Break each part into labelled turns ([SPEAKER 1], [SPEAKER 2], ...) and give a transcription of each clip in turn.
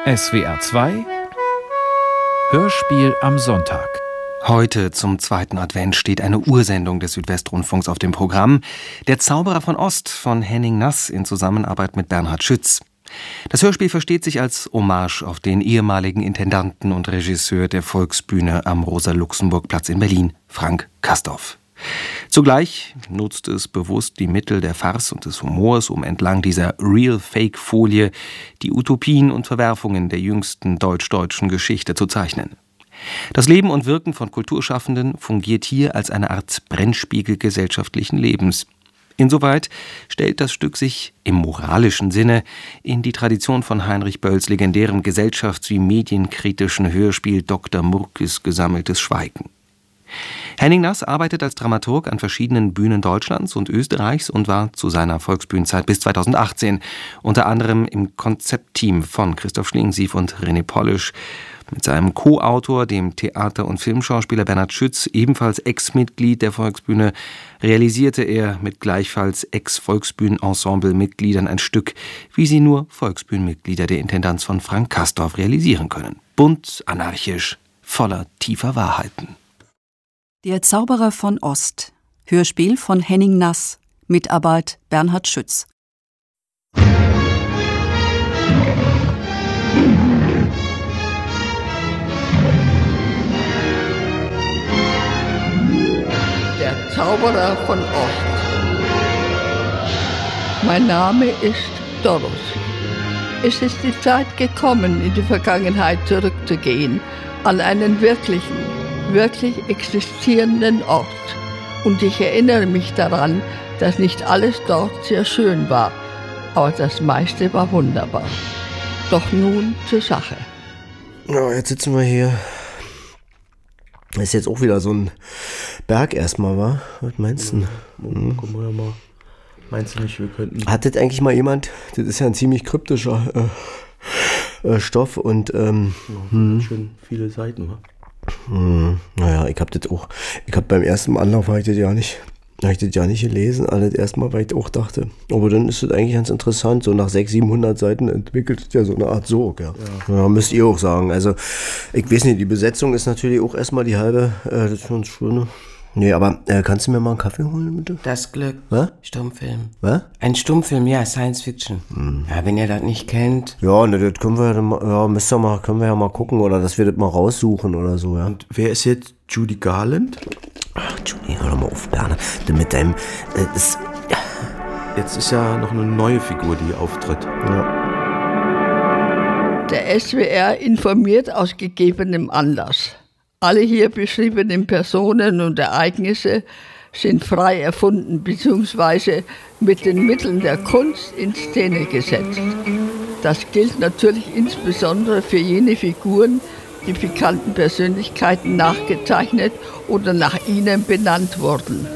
[SPEAKER 1] SWR 2 Hörspiel am Sonntag.
[SPEAKER 2] Heute zum zweiten Advent steht eine Ursendung des Südwestrundfunks auf dem Programm. Der Zauberer von Ost von Henning Nass in Zusammenarbeit mit Bernhard Schütz. Das Hörspiel versteht sich als Hommage auf den ehemaligen Intendanten und Regisseur der Volksbühne am Rosa-Luxemburg-Platz in Berlin, Frank Castorf. Zugleich nutzt es bewusst die Mittel der Farce und des Humors, um entlang dieser Real-Fake-Folie die Utopien und Verwerfungen der jüngsten deutsch-deutschen Geschichte zu zeichnen. Das Leben und Wirken von Kulturschaffenden fungiert hier als eine Art Brennspiegel gesellschaftlichen Lebens. Insoweit stellt das Stück sich im moralischen Sinne in die Tradition von Heinrich Bölls legendärem gesellschafts- wie medienkritischen Hörspiel Dr. Murkes gesammeltes Schweigen. Henning Nass arbeitet als Dramaturg an verschiedenen Bühnen Deutschlands und Österreichs und war zu seiner Volksbühnenzeit bis 2018 unter anderem im Konzeptteam von Christoph Schlingensief und René Polish. Mit seinem Co-Autor, dem Theater- und Filmschauspieler Bernhard Schütz, ebenfalls Ex-Mitglied der Volksbühne, realisierte er mit gleichfalls Ex-Volksbühnenensemble-Mitgliedern ein Stück, wie sie nur Volksbühnenmitglieder der Intendanz von Frank Castorf realisieren können. Bunt, anarchisch, voller tiefer Wahrheiten.
[SPEAKER 3] Der Zauberer von Ost. Hörspiel von Henning Nass. Mitarbeit Bernhard Schütz.
[SPEAKER 4] Der Zauberer von Ost. Mein Name ist Dorothy. Es ist die Zeit gekommen, in die Vergangenheit zurückzugehen, an einen wirklich existierenden Ort. Und ich erinnere mich daran, dass nicht alles dort sehr schön war, aber das meiste war wunderbar. Doch nun zur Sache.
[SPEAKER 5] Ja, jetzt sitzen wir hier. Das ist jetzt auch wieder so ein Berg erstmal, wa? Was meinst du?
[SPEAKER 6] Gucken wir mal. Meinst du nicht, wir könnten...
[SPEAKER 5] Hat das eigentlich mal jemand, das ist ja ein ziemlich kryptischer Stoff und...
[SPEAKER 6] schön viele Seiten, wa?
[SPEAKER 5] Naja, ich hab beim ersten Anlauf habe ich das ja nicht gelesen, alles erstmal, weil ich auch dachte, aber dann ist das eigentlich ganz interessant, so nach 600-700 Seiten entwickelt es ja so eine Art Sog, ja. Ja, müsst ihr auch sagen, also, ich weiß nicht, die Besetzung ist natürlich auch erstmal die halbe, das ist schon schön. Nee, aber kannst du mir mal einen Kaffee holen, bitte?
[SPEAKER 7] Das Glück.
[SPEAKER 5] Was?
[SPEAKER 7] Stummfilm.
[SPEAKER 5] Was?
[SPEAKER 7] Ein Stummfilm, ja, Science Fiction. Ja, wenn ihr das nicht kennt.
[SPEAKER 5] Ja, ne, das können wir können wir ja mal gucken oder dass wir das mal raussuchen oder so, ja.
[SPEAKER 6] Und wer ist jetzt Judy Garland?
[SPEAKER 5] Ach, Judy, hör doch mal auf, Berner. Du mit deinem,
[SPEAKER 6] Jetzt ist ja noch eine neue Figur, die auftritt.
[SPEAKER 4] Ja. Der SWR informiert aus gegebenem Anlass. Alle hier beschriebenen Personen und Ereignisse sind frei erfunden bzw. mit den Mitteln der Kunst in Szene gesetzt. Das gilt natürlich insbesondere für jene Figuren, die bekannten Persönlichkeiten nachgezeichnet oder nach ihnen benannt wurden.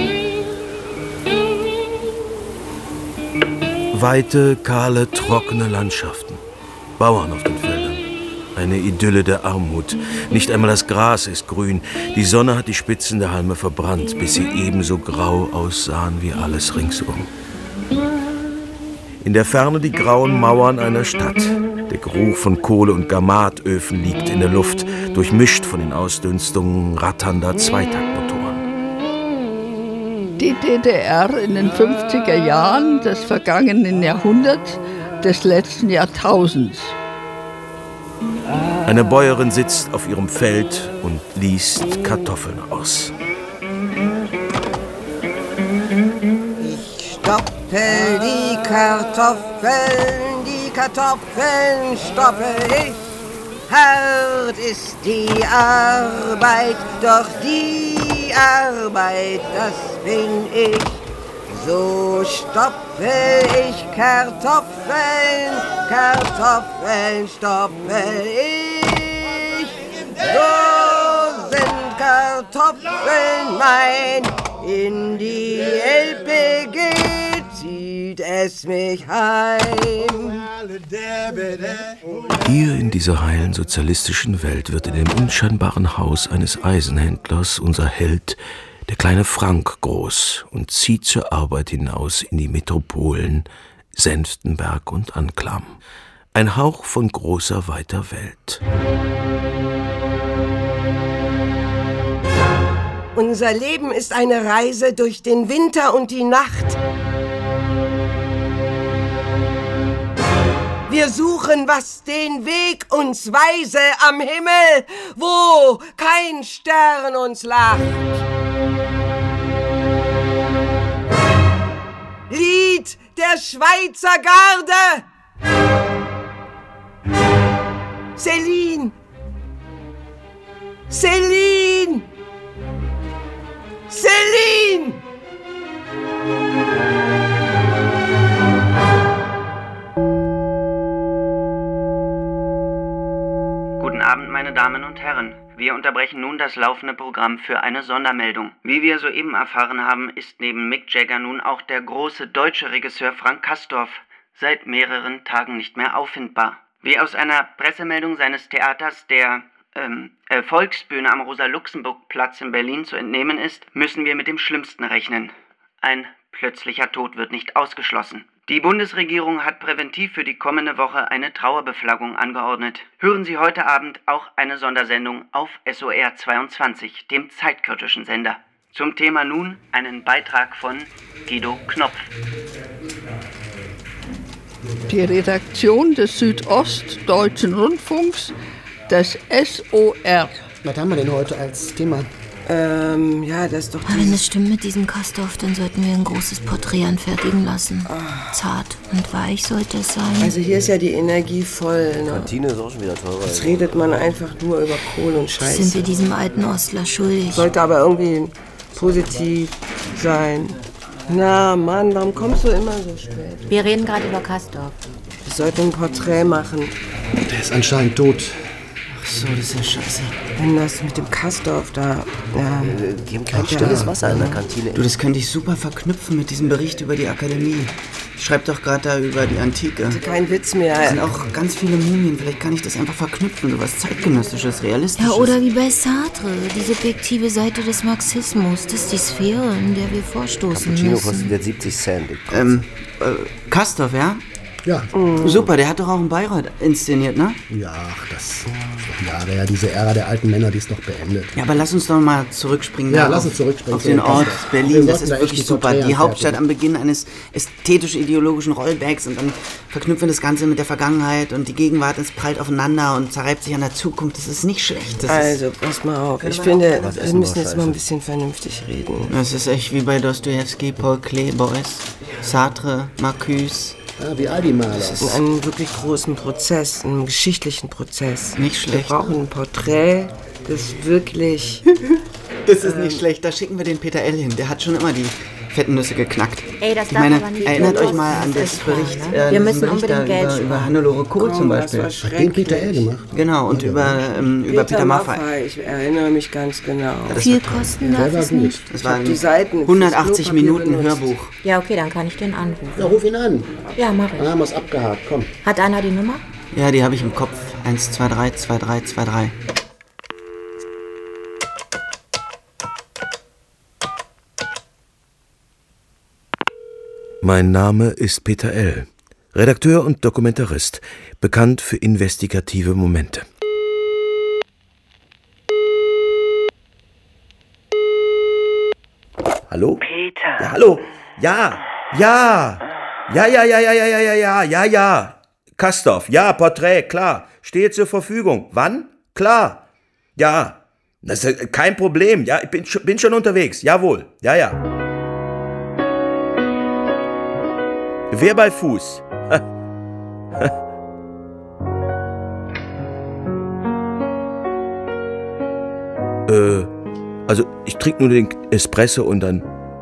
[SPEAKER 6] Weite, kahle, trockene Landschaften. Bauern auf den Feldern. Eine Idylle der Armut. Nicht einmal das Gras ist grün. Die Sonne hat die Spitzen der Halme verbrannt, bis sie ebenso grau aussahen wie alles ringsum. In der Ferne die grauen Mauern einer Stadt. Der Geruch von Kohle- und Garmatöfen liegt in der Luft, durchmischt von den Ausdünstungen ratternder Zweitaktmotoren.
[SPEAKER 4] Die DDR in den 50er Jahren des vergangenen Jahrhunderts, des letzten Jahrtausends.
[SPEAKER 6] Eine Bäuerin sitzt auf ihrem Feld und liest Kartoffeln aus.
[SPEAKER 8] Ich stoppel die Kartoffeln stoppel ich. Hart ist die Arbeit, doch die Arbeit, das bin ich. So stoppel ich Kartoffeln stoppel ich. So sind Kartoffeln mein, in die Elbe geht, zieht es mich heim.
[SPEAKER 6] Hier in dieser heilen sozialistischen Welt wird in dem unscheinbaren Haus eines Eisenhändlers unser Held, der kleine Frank, groß und zieht zur Arbeit hinaus in die Metropolen Senftenberg und Anklam. Ein Hauch von großer, weiter Welt.
[SPEAKER 8] Unser Leben ist eine Reise durch den Winter und die Nacht. Wir suchen, was den Weg uns weise am Himmel, wo kein Stern uns lacht. Lied der Schweizer Garde. Céline! Céline! Céline!
[SPEAKER 9] Guten Abend, meine Damen und Herren. Wir unterbrechen nun das laufende Programm für eine Sondermeldung. Wie wir soeben erfahren haben, ist neben Mick Jagger nun auch der große deutsche Regisseur Frank Castorf seit mehreren Tagen nicht mehr auffindbar. Wie aus einer Pressemeldung seines Theaters, der Volksbühne am Rosa-Luxemburg-Platz in Berlin zu entnehmen ist, müssen wir mit dem Schlimmsten rechnen. Ein plötzlicher Tod wird nicht ausgeschlossen. Die Bundesregierung hat präventiv für die kommende Woche eine Trauerbeflaggung angeordnet. Hören Sie heute Abend auch eine Sondersendung auf SOR 22, dem zeitkritischen Sender. Zum Thema nun einen Beitrag von Guido Knopf.
[SPEAKER 4] Die Redaktion des Südostdeutschen Rundfunks, des SOR.
[SPEAKER 10] Was haben wir denn heute als Thema?
[SPEAKER 8] Ja, das ist doch...
[SPEAKER 11] Wenn es stimmt mit diesem Castorf, dann sollten wir ein großes Porträt anfertigen lassen. Zart und weich sollte es sein.
[SPEAKER 8] Also hier ist ja die Energie voll. Ne?
[SPEAKER 5] Kantine ist auch schon wieder teurer.
[SPEAKER 8] Jetzt redet man einfach nur über Kohl und Scheiße.
[SPEAKER 11] Sind wir diesem alten Ostler schuldig.
[SPEAKER 8] Sollte aber irgendwie positiv sein. Na Mann, warum kommst du immer so spät?
[SPEAKER 11] Wir reden gerade über Castorf.
[SPEAKER 8] Wir sollten ein Porträt machen.
[SPEAKER 10] Der ist anscheinend tot.
[SPEAKER 7] Ach so, das ist ja scheiße.
[SPEAKER 8] Wenn das mit dem Castorf da... Ja,
[SPEAKER 5] die haben kein stilles Wasser in der Kantine.
[SPEAKER 7] Du, das könnte ich super verknüpfen mit diesem Bericht über die Akademie. Ich schreibe doch gerade da über die Antike.
[SPEAKER 8] Kein Witz mehr.
[SPEAKER 7] Da sind auch ganz viele Mumien. Vielleicht kann ich das einfach verknüpfen. So was Zeitgenössisches, Realistisches.
[SPEAKER 11] Ja, oder wie bei Sartre. Die subjektive Seite des Marxismus. Das ist die Sphäre, in der wir vorstoßen
[SPEAKER 5] Cappuccino
[SPEAKER 11] müssen.
[SPEAKER 5] kostet jetzt 70 Cent.
[SPEAKER 7] Castorf, ja?
[SPEAKER 10] Ja.
[SPEAKER 7] Super, der hat doch auch in Bayreuth inszeniert, ne?
[SPEAKER 10] Ja, ach, das Jahre ja, diese Ära der alten Männer, die ist doch beendet.
[SPEAKER 7] Ja, aber lass uns doch mal zurückspringen.
[SPEAKER 10] Ja, lass uns zurückspringen.
[SPEAKER 7] Auf den Ort Berlin, das ist
[SPEAKER 10] da
[SPEAKER 7] wirklich super. Die Hauptstadt am Beginn eines ästhetisch-ideologischen Rollbacks und dann verknüpfen das Ganze mit der Vergangenheit und die Gegenwart, es prallt aufeinander und zerreibt sich an der Zukunft. Das ist nicht schlecht.
[SPEAKER 8] Also, pass mal auf. Ich finde, wir müssen jetzt mal ein bisschen vernünftig reden.
[SPEAKER 7] Das ist echt wie bei Dostojewski, Paul Klee, Beuys, Sartre, Marcuse.
[SPEAKER 10] Ja, wie all die Maler.
[SPEAKER 8] Das ist einen wirklich großen Prozess, einen geschichtlichen Prozess.
[SPEAKER 7] Nicht schlecht.
[SPEAKER 8] Wir brauchen ein Porträt, das wirklich...
[SPEAKER 7] Das ist nicht schlecht, da schicken wir den Peter L. hin. Der hat schon immer die fetten Nüsse geknackt.
[SPEAKER 11] Ey, das
[SPEAKER 7] Ich meine,
[SPEAKER 11] aber nicht
[SPEAKER 7] erinnert
[SPEAKER 11] los.
[SPEAKER 7] euch mal an das Bericht,
[SPEAKER 11] Wir müssen
[SPEAKER 7] Bericht
[SPEAKER 11] unbedingt Geld sparen.
[SPEAKER 7] über Hannelore Kohl zum Beispiel.
[SPEAKER 10] Hat den Peter L. gemacht?
[SPEAKER 7] Genau, und über Peter Maffay.
[SPEAKER 8] Ich erinnere mich ganz genau.
[SPEAKER 11] Viel kosten darf es nicht.
[SPEAKER 7] Das war
[SPEAKER 8] Die Seiten
[SPEAKER 7] 180 Minuten Hörbuch.
[SPEAKER 11] Ja, okay, dann kann ich den anrufen.
[SPEAKER 10] Ja, ruf ihn an.
[SPEAKER 11] Ja, mach ich.
[SPEAKER 10] Dann haben wir es abgehakt, komm.
[SPEAKER 11] Hat einer die Nummer?
[SPEAKER 7] Ja, die habe ich im Kopf. 1232323.
[SPEAKER 6] Mein Name ist Peter L., Redakteur und Dokumentarist, bekannt für investigative Momente.
[SPEAKER 5] Hallo?
[SPEAKER 9] Peter.
[SPEAKER 6] Ja, hallo? Ja. Castorf, ja, Porträt, klar. Stehe zur Verfügung. Wann? Klar. Ja. Das ist kein Problem. Ja, ich bin schon unterwegs. Jawohl. Ja. Wer bei Fuß? Also ich trinke nur den Espresso und dann...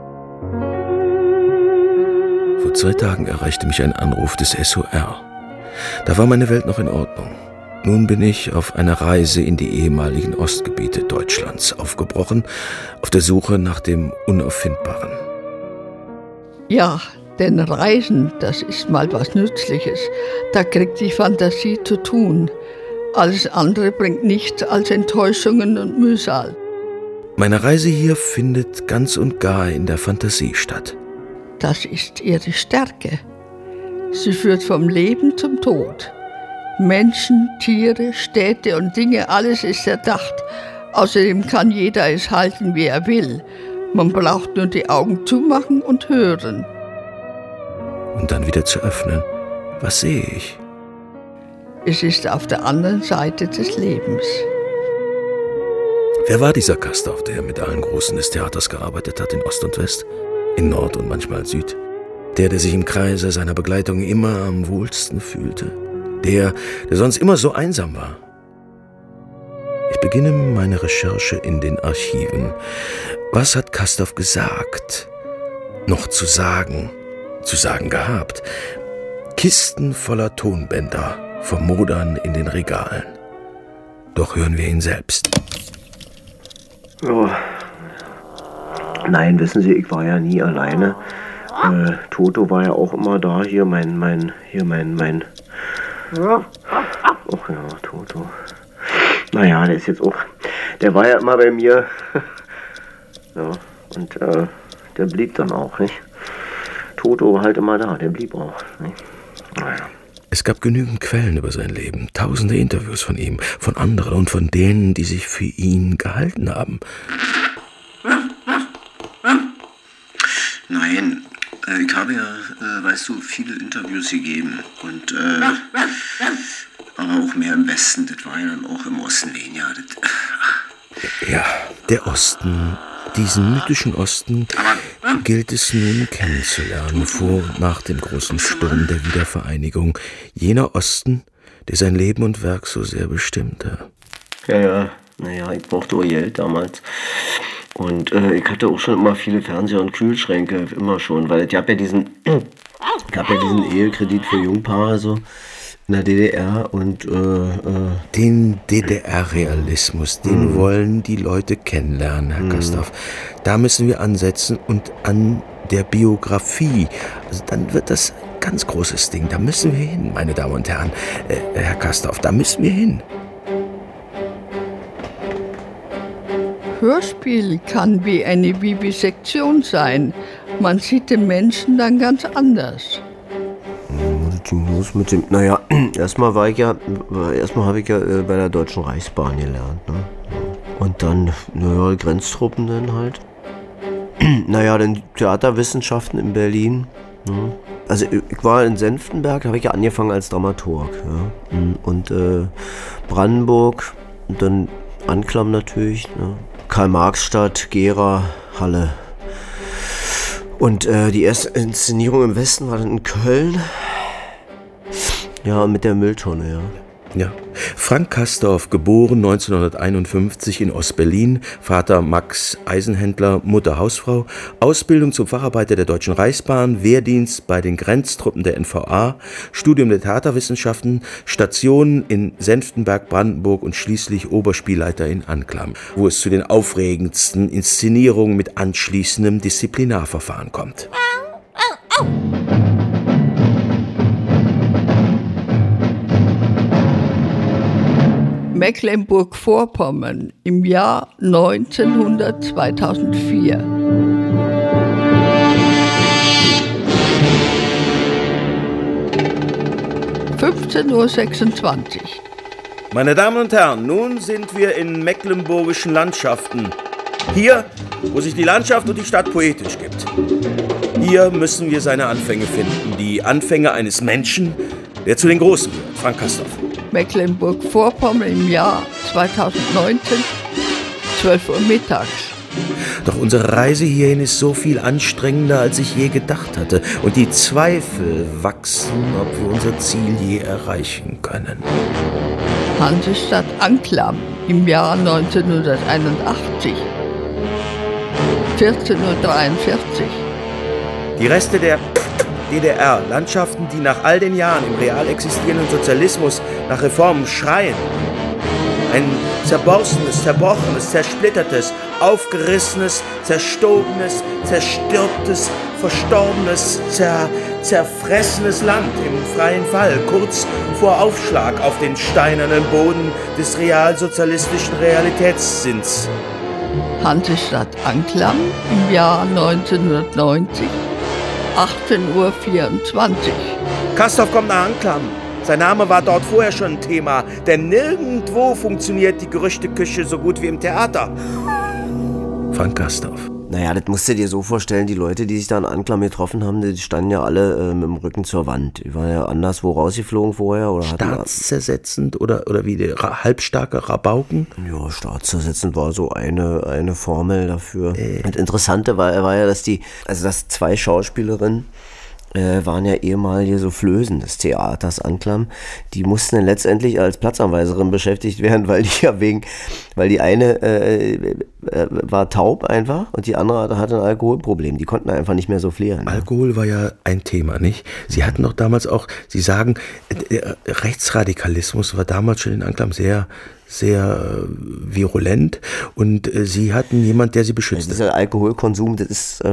[SPEAKER 6] Vor 2 Tagen erreichte mich ein Anruf des SOR. Da war meine Welt noch in Ordnung. Nun bin ich auf einer Reise in die ehemaligen Ostgebiete Deutschlands aufgebrochen, auf der Suche nach dem Unauffindbaren.
[SPEAKER 4] Ja, denn Reisen, das ist mal was Nützliches. Da kriegt die Fantasie zu tun. Alles andere bringt nichts als Enttäuschungen und Mühsal.
[SPEAKER 6] Meine Reise hier findet ganz und gar in der Fantasie statt.
[SPEAKER 4] Das ist ihre Stärke. Sie führt vom Leben zum Tod. Menschen, Tiere, Städte und Dinge, alles ist erdacht. Außerdem kann jeder es halten, wie er will. Man braucht nur die Augen zumachen und hören.
[SPEAKER 6] Und dann wieder zu öffnen. Was sehe ich?
[SPEAKER 4] Es ist auf der anderen Seite des Lebens.
[SPEAKER 6] Wer war dieser Castorf, der mit allen Großen des Theaters gearbeitet hat, in Ost und West, in Nord und manchmal Süd? Der sich im Kreise seiner Begleitung immer am wohlsten fühlte? Der sonst immer so einsam war? Ich beginne meine Recherche in den Archiven. Was hat Castorf gesagt? Noch zu sagen gehabt? Kisten voller Tonbänder vermodern in den Regalen. Doch hören wir ihn selbst.
[SPEAKER 5] Oh. Nein, wissen Sie, ich war ja nie alleine. Toto war ja auch immer da. Hier mein. Ach ja, Toto. Naja, der ist jetzt auch. Der war ja immer bei mir. Ja, und der blieb dann auch, nicht? Toto war halt immer da, der blieb auch, nicht? Naja.
[SPEAKER 6] Es gab genügend Quellen über sein Leben, tausende Interviews von ihm, von anderen und von denen, die sich für ihn gehalten haben.
[SPEAKER 5] Nein, ich habe ja, weißt du, viele Interviews gegeben und aber auch mehr im Westen, das war ja dann auch im Osten weniger.
[SPEAKER 6] Ja, der Osten, diesen mythischen Osten, gilt es nun kennenzulernen, vor und nach dem großen Sturm der Wiedervereinigung. Jener Osten, der sein Leben und Werk so sehr bestimmte.
[SPEAKER 5] Ja, naja, ich brauchte auch Geld damals. Und ich hatte auch schon immer viele Fernseher und Kühlschränke, immer schon, weil es gab ja diesen Ehekredit für Jungpaare so in der DDR und
[SPEAKER 6] den DDR-Realismus, den wollen die Leute kennenlernen, Herr Castorf. Da müssen wir ansetzen und an der Biografie. Also dann wird das ein ganz großes Ding. Da müssen wir hin, meine Damen und Herren. Herr Castorf, da müssen wir hin.
[SPEAKER 4] Hörspiel kann wie eine Vivisektion sein. Man sieht den Menschen dann ganz anders.
[SPEAKER 5] Naja, erstmal habe ich ja bei der Deutschen Reichsbahn gelernt, ne? Und dann, naja, Grenztruppen dann halt. Naja, dann Theaterwissenschaften in Berlin. Ne? Also ich war in Senftenberg, da habe ich ja angefangen als Dramaturg. Ja? Und Brandenburg, und dann Anklam natürlich, ne? Karl-Marx-Stadt, Gera, Halle. Und die erste Inszenierung im Westen war dann in Köln. Ja, mit der Mülltonne, ja.
[SPEAKER 6] Ja. Frank Castorf, geboren 1951 in Ostberlin, Vater Max Eisenhändler, Mutter Hausfrau, Ausbildung zum Facharbeiter der Deutschen Reichsbahn, Wehrdienst bei den Grenztruppen der NVA, Studium der Theaterwissenschaften, Stationen in Senftenberg, Brandenburg und schließlich Oberspielleiter in Anklam, wo es zu den aufregendsten Inszenierungen mit anschließendem Disziplinarverfahren kommt.
[SPEAKER 4] Mecklenburg-Vorpommern im Jahr 2004. (15:26 Uhr).
[SPEAKER 6] Meine Damen und Herren, nun sind wir in mecklenburgischen Landschaften. Hier, wo sich die Landschaft und die Stadt poetisch gibt. Hier müssen wir seine Anfänge finden. Die Anfänge eines Menschen, der zu den Großen gehört, Frank Castorf.
[SPEAKER 4] Mecklenburg-Vorpommern im Jahr 2019, 12 Uhr mittags.
[SPEAKER 6] Doch unsere Reise hierhin ist so viel anstrengender, als ich je gedacht hatte. Und die Zweifel wachsen, ob wir unser Ziel je erreichen können.
[SPEAKER 4] Hansestadt Anklam im Jahr 1981, 14:43 Uhr.
[SPEAKER 6] Die Reste der DDR, Landschaften, die nach all den Jahren im real existierenden Sozialismus nach Reformen schreien. Ein zerborstenes, zerbrochenes, zersplittertes, aufgerissenes, zerstobenes, zerstörtes, verstorbenes, zerfressenes Land im freien Fall, kurz vor Aufschlag auf den steinernen Boden des realsozialistischen Realitätssinns.
[SPEAKER 4] Hansestadt Anklam im Jahr 1990, 18:24 Uhr.
[SPEAKER 6] Castorf kommt nach Anklam. Sein Name war dort vorher schon ein Thema, denn nirgendwo funktioniert die Gerüchteküche so gut wie im Theater. Frank Castorf.
[SPEAKER 5] Naja, das musst du dir so vorstellen, die Leute, die sich da in Anklam getroffen haben, die standen ja alle mit dem Rücken zur Wand. Die waren ja anderswo rausgeflogen vorher. Oder
[SPEAKER 6] Staatszersetzend oder wie die halbstarke Rabauken?
[SPEAKER 5] Ja, staatszersetzend war so eine Formel dafür. Das Interessante war ja, dass zwei Schauspielerinnen waren ja ehemalige Soufflösen des Theaters Anklam. Die mussten dann letztendlich als Platzanweiserin beschäftigt werden, weil die eine war taub einfach und die andere hatte ein Alkoholproblem. Die konnten einfach nicht mehr soufflieren.
[SPEAKER 6] Alkohol war ja ein Thema, nicht? Sie hatten doch damals auch, Sie sagen, Rechtsradikalismus war damals schon in Anklam sehr virulent und Sie hatten jemand, der Sie beschützt.
[SPEAKER 5] Dieser Alkoholkonsum, das ist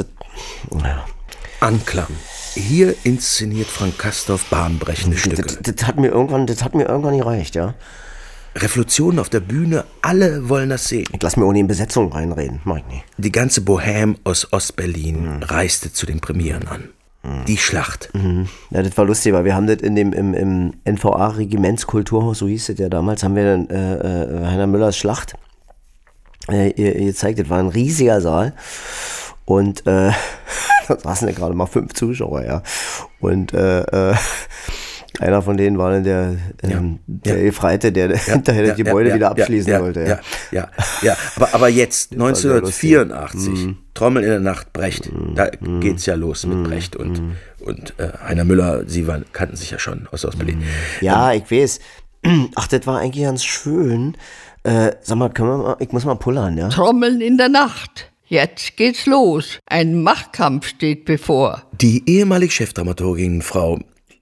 [SPEAKER 6] Anklam. Hier inszeniert Frank Castorf bahnbrechende Stücke.
[SPEAKER 5] Das hat mir irgendwann nicht gereicht, ja.
[SPEAKER 6] Revolution auf der Bühne, alle wollen das sehen.
[SPEAKER 5] Ich lass mir ohne in Besetzung reinreden, mach ich nicht.
[SPEAKER 6] Die ganze Bohème aus Ostberlin reiste zu den Premieren an. Die Schlacht.
[SPEAKER 5] Ja, das war lustig, weil wir haben das im NVA-Regimentskulturhaus, so hieß es ja damals, haben wir dann Heiner Müllers Schlacht gezeigt. Das war ein riesiger Saal. Und da saßen ja gerade mal 5 Zuschauer, ja. Und einer von denen war dann der Gefreite, der hinterher das Gebäude wieder abschließen wollte.
[SPEAKER 6] Ja. Aber jetzt, 1984, Trommel in der Nacht, Brecht, da geht's ja los mit Brecht und Heiner Müller, Sie kannten sich ja schon aus Berlin.
[SPEAKER 5] Ja, ich weiß. Ach, das war eigentlich ganz schön. Sag mal, ich muss mal pullern, ja?
[SPEAKER 4] Trommeln in der Nacht. Jetzt geht's los. Ein Machtkampf steht bevor.
[SPEAKER 6] Die ehemalige Chefdramaturgin, Frau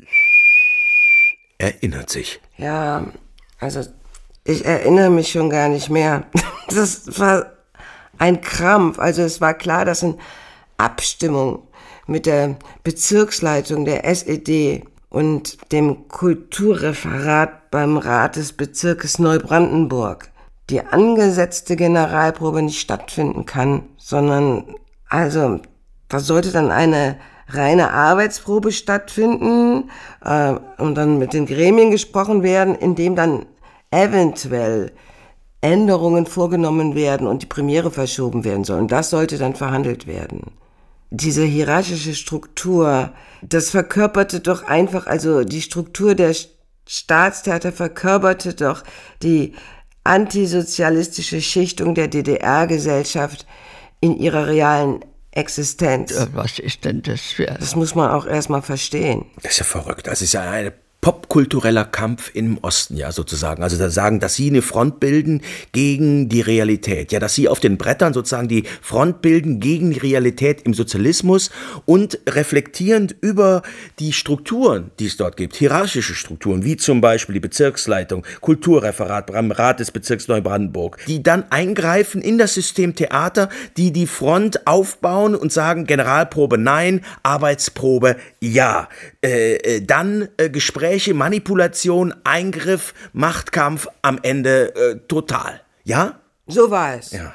[SPEAKER 6] erinnert sich.
[SPEAKER 8] Ja, also ich erinnere mich schon gar nicht mehr. Das war ein Krampf. Also es war klar, dass in Abstimmung mit der Bezirksleitung der SED und dem Kulturreferat beim Rat des Bezirkes Neubrandenburg die angesetzte Generalprobe nicht stattfinden kann, sondern, also, da sollte dann eine reine Arbeitsprobe stattfinden und dann mit den Gremien gesprochen werden, in dem dann eventuell Änderungen vorgenommen werden und die Premiere verschoben werden soll. Und das sollte dann verhandelt werden. Diese hierarchische Struktur, das verkörperte doch einfach, also die Struktur der Staatstheater verkörperte doch die antisozialistische Schichtung der DDR-Gesellschaft in ihrer realen Existenz.
[SPEAKER 4] Was ist denn das für...
[SPEAKER 8] Das muss man auch erstmal verstehen.
[SPEAKER 6] Das ist ja verrückt. Das ist ja ein popkultureller Kampf im Osten, ja, sozusagen. Also da sagen, dass Sie eine Front bilden gegen die Realität. Ja, dass Sie auf den Brettern sozusagen die Front bilden gegen die Realität im Sozialismus und reflektierend über die Strukturen, die es dort gibt, hierarchische Strukturen, wie zum Beispiel die Bezirksleitung, Kulturreferat beim Rat des Bezirks Neubrandenburg, die dann eingreifen in das System Theater, die die Front aufbauen und sagen, Generalprobe nein, Arbeitsprobe ja. Dann Gespräche, Manipulation, Eingriff, Machtkampf, am Ende total. Ja?
[SPEAKER 8] So war es.
[SPEAKER 6] Ja.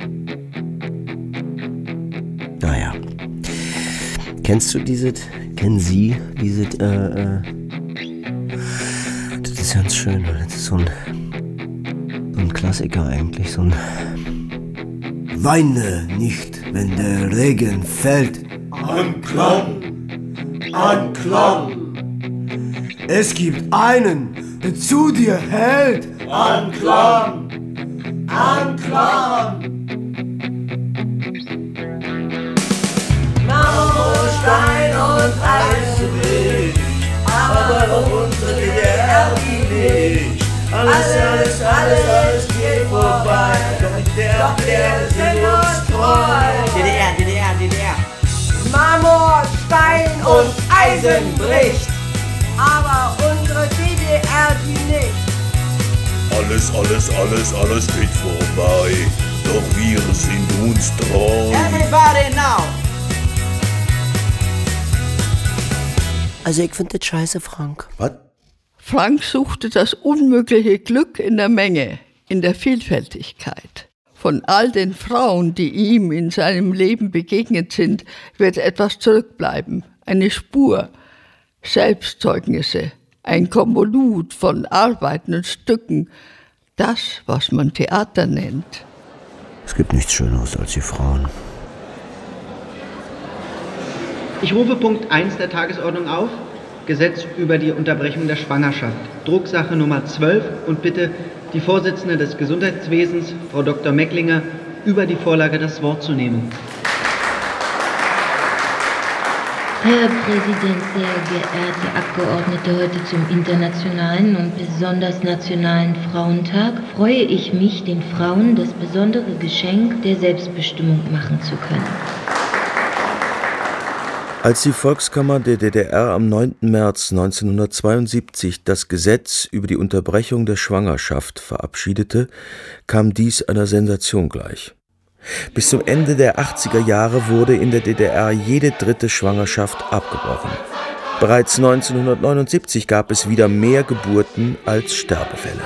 [SPEAKER 5] Naja. Kennen Sie dieses, das ist ganz schön, weil das ist so ein Klassiker eigentlich, so ein Weine nicht, wenn der Regen fällt. Anklang. Es gibt einen, der zu dir hält. Anklang.
[SPEAKER 12] Marmorstein und Eisenlicht, aber unsere DDR nicht. Alles geht vorbei, doch der sind uns treu.
[SPEAKER 7] DDR.
[SPEAKER 8] Marmor, Stein und Eisen bricht,
[SPEAKER 12] aber unsere DDR die nicht.
[SPEAKER 13] Alles geht vorbei, doch wir sind uns treu.
[SPEAKER 7] Everybody now!
[SPEAKER 5] Also ich finde das scheiße, Frank.
[SPEAKER 6] Was?
[SPEAKER 4] Frank suchte das unmögliche Glück in der Menge, in der Vielfältigkeit. Von all den Frauen, die ihm in seinem Leben begegnet sind, wird etwas zurückbleiben, eine Spur, Selbstzeugnisse, Ein Konvolut von Arbeiten und Stücken. Das, was man Theater nennt.
[SPEAKER 5] Es gibt nichts Schöneres als die Frauen.
[SPEAKER 14] Ich rufe Punkt 1 der Tagesordnung auf. Gesetz über die Unterbrechung der Schwangerschaft. Drucksache Nummer 12 und bitte die Vorsitzende des Gesundheitswesens, Frau Dr. Mecklinger, über die Vorlage das Wort zu nehmen.
[SPEAKER 11] Herr Präsident, sehr geehrte Abgeordnete, heute zum Internationalen und besonders Nationalen Frauentag freue ich mich, den Frauen das besondere Geschenk der Selbstbestimmung machen zu können.
[SPEAKER 6] Als die Volkskammer der DDR am 9. März 1972 das Gesetz über die Unterbrechung der Schwangerschaft verabschiedete, kam dies einer Sensation gleich. Bis zum Ende der 80er Jahre wurde in der DDR jede dritte Schwangerschaft abgebrochen. Bereits 1979 gab es wieder mehr Geburten als Sterbefälle.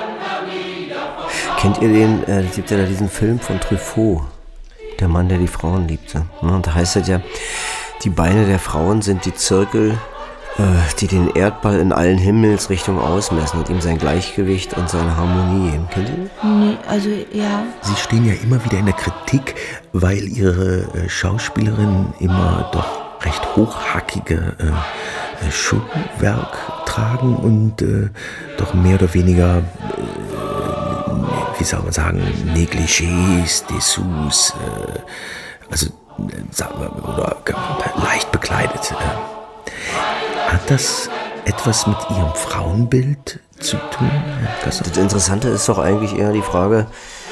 [SPEAKER 5] Kennt ihr den, es gibt ja diesen Film von Truffaut, der Mann, der die Frauen liebte. Und da heißt es ja, die Beine der Frauen sind die Zirkel, die den Erdball in allen Himmelsrichtungen ausmessen und ihm sein Gleichgewicht und seine Harmonie geben. Kennt ihr?
[SPEAKER 11] Nee, also ja.
[SPEAKER 6] Sie stehen ja immer wieder in der Kritik, weil ihre Schauspielerinnen immer doch recht hochhackige Schuhwerk tragen und doch mehr oder weniger, wie soll man sagen, Negligés, Dessous, also sagen wir, oder leicht bekleidet. Hat das etwas mit Ihrem Frauenbild zu tun, Herr Kastorf?
[SPEAKER 5] Das Interessante ist doch eigentlich eher die Frage,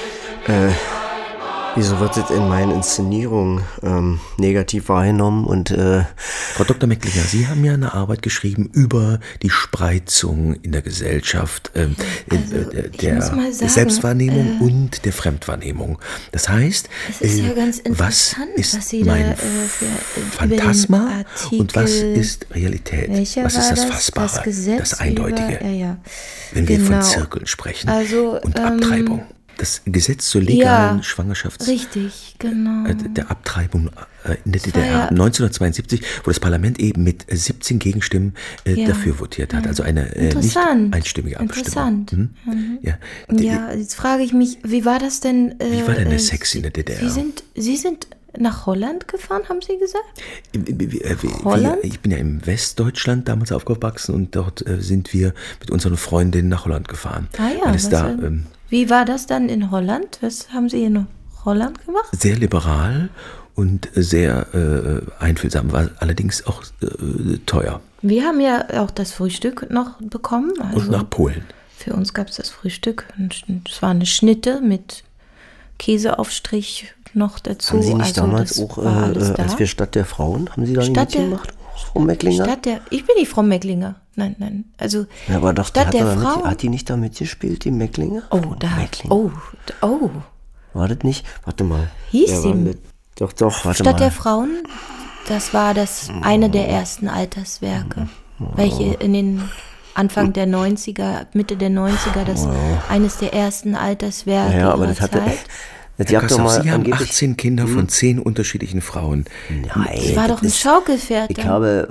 [SPEAKER 5] wieso wird das in meinen Inszenierungen negativ wahrgenommen? Und
[SPEAKER 6] Frau Dr. Mecklinger, Sie haben ja eine Arbeit geschrieben über die Spreizung in der Gesellschaft der Selbstwahrnehmung und der Fremdwahrnehmung. Das heißt,
[SPEAKER 11] ist ja ganz
[SPEAKER 6] was ist mein Phantasma und was ist Realität? Was ist das Fassbare, das Eindeutige? Wenn wir von Zirkeln sprechen und Abtreibung. Das Gesetz zur legalen Schwangerschafts...
[SPEAKER 11] Richtig, genau.
[SPEAKER 6] Der Abtreibung in der DDR 1972, wo das Parlament eben mit 17 Gegenstimmen dafür votiert hat. Also eine nicht einstimmige Abstimmung.
[SPEAKER 11] Ja, jetzt frage ich mich, wie war das denn...
[SPEAKER 6] wie war denn der Sex in der DDR?
[SPEAKER 11] Sie sind nach Holland gefahren, haben Sie gesagt?
[SPEAKER 6] Holland? Ich bin ja im Westdeutschland damals aufgewachsen und dort sind wir mit unseren Freundinnen nach Holland gefahren.
[SPEAKER 11] Ah ja, wie war das dann in Holland? Was haben Sie in Holland gemacht?
[SPEAKER 6] Sehr liberal und sehr einfühlsam, war allerdings auch teuer.
[SPEAKER 11] Wir haben ja auch das Frühstück noch bekommen.
[SPEAKER 6] Und nach Polen.
[SPEAKER 11] Für uns gab es das Frühstück. Es war eine Schnitte mit Käseaufstrich noch dazu.
[SPEAKER 5] Haben Sie nicht damals auch, als wir Stadt der Frauen, haben Sie da nicht mitgemacht? Frau Mecklinger?
[SPEAKER 11] Ich bin die Frau Mecklinger. Nein. Also
[SPEAKER 5] ja, aber doch,
[SPEAKER 11] Stadt der Frauen.
[SPEAKER 5] Hat die nicht da mitgespielt, die Mecklinger?
[SPEAKER 11] Oh.
[SPEAKER 5] War das nicht? Warte mal.
[SPEAKER 11] Hieß sie?
[SPEAKER 5] Doch, warte mal.
[SPEAKER 11] Stadt der Frauen, das war eine der ersten Alterswerke, welche in den Anfang der 90er, Mitte der 90er, eines der ersten Alterswerke
[SPEAKER 5] aber das hatte...
[SPEAKER 6] Sie haben 18 Kinder von 10 unterschiedlichen Frauen.
[SPEAKER 5] Nein.
[SPEAKER 11] Das war doch ein Schaukelpferd.
[SPEAKER 5] Ich habe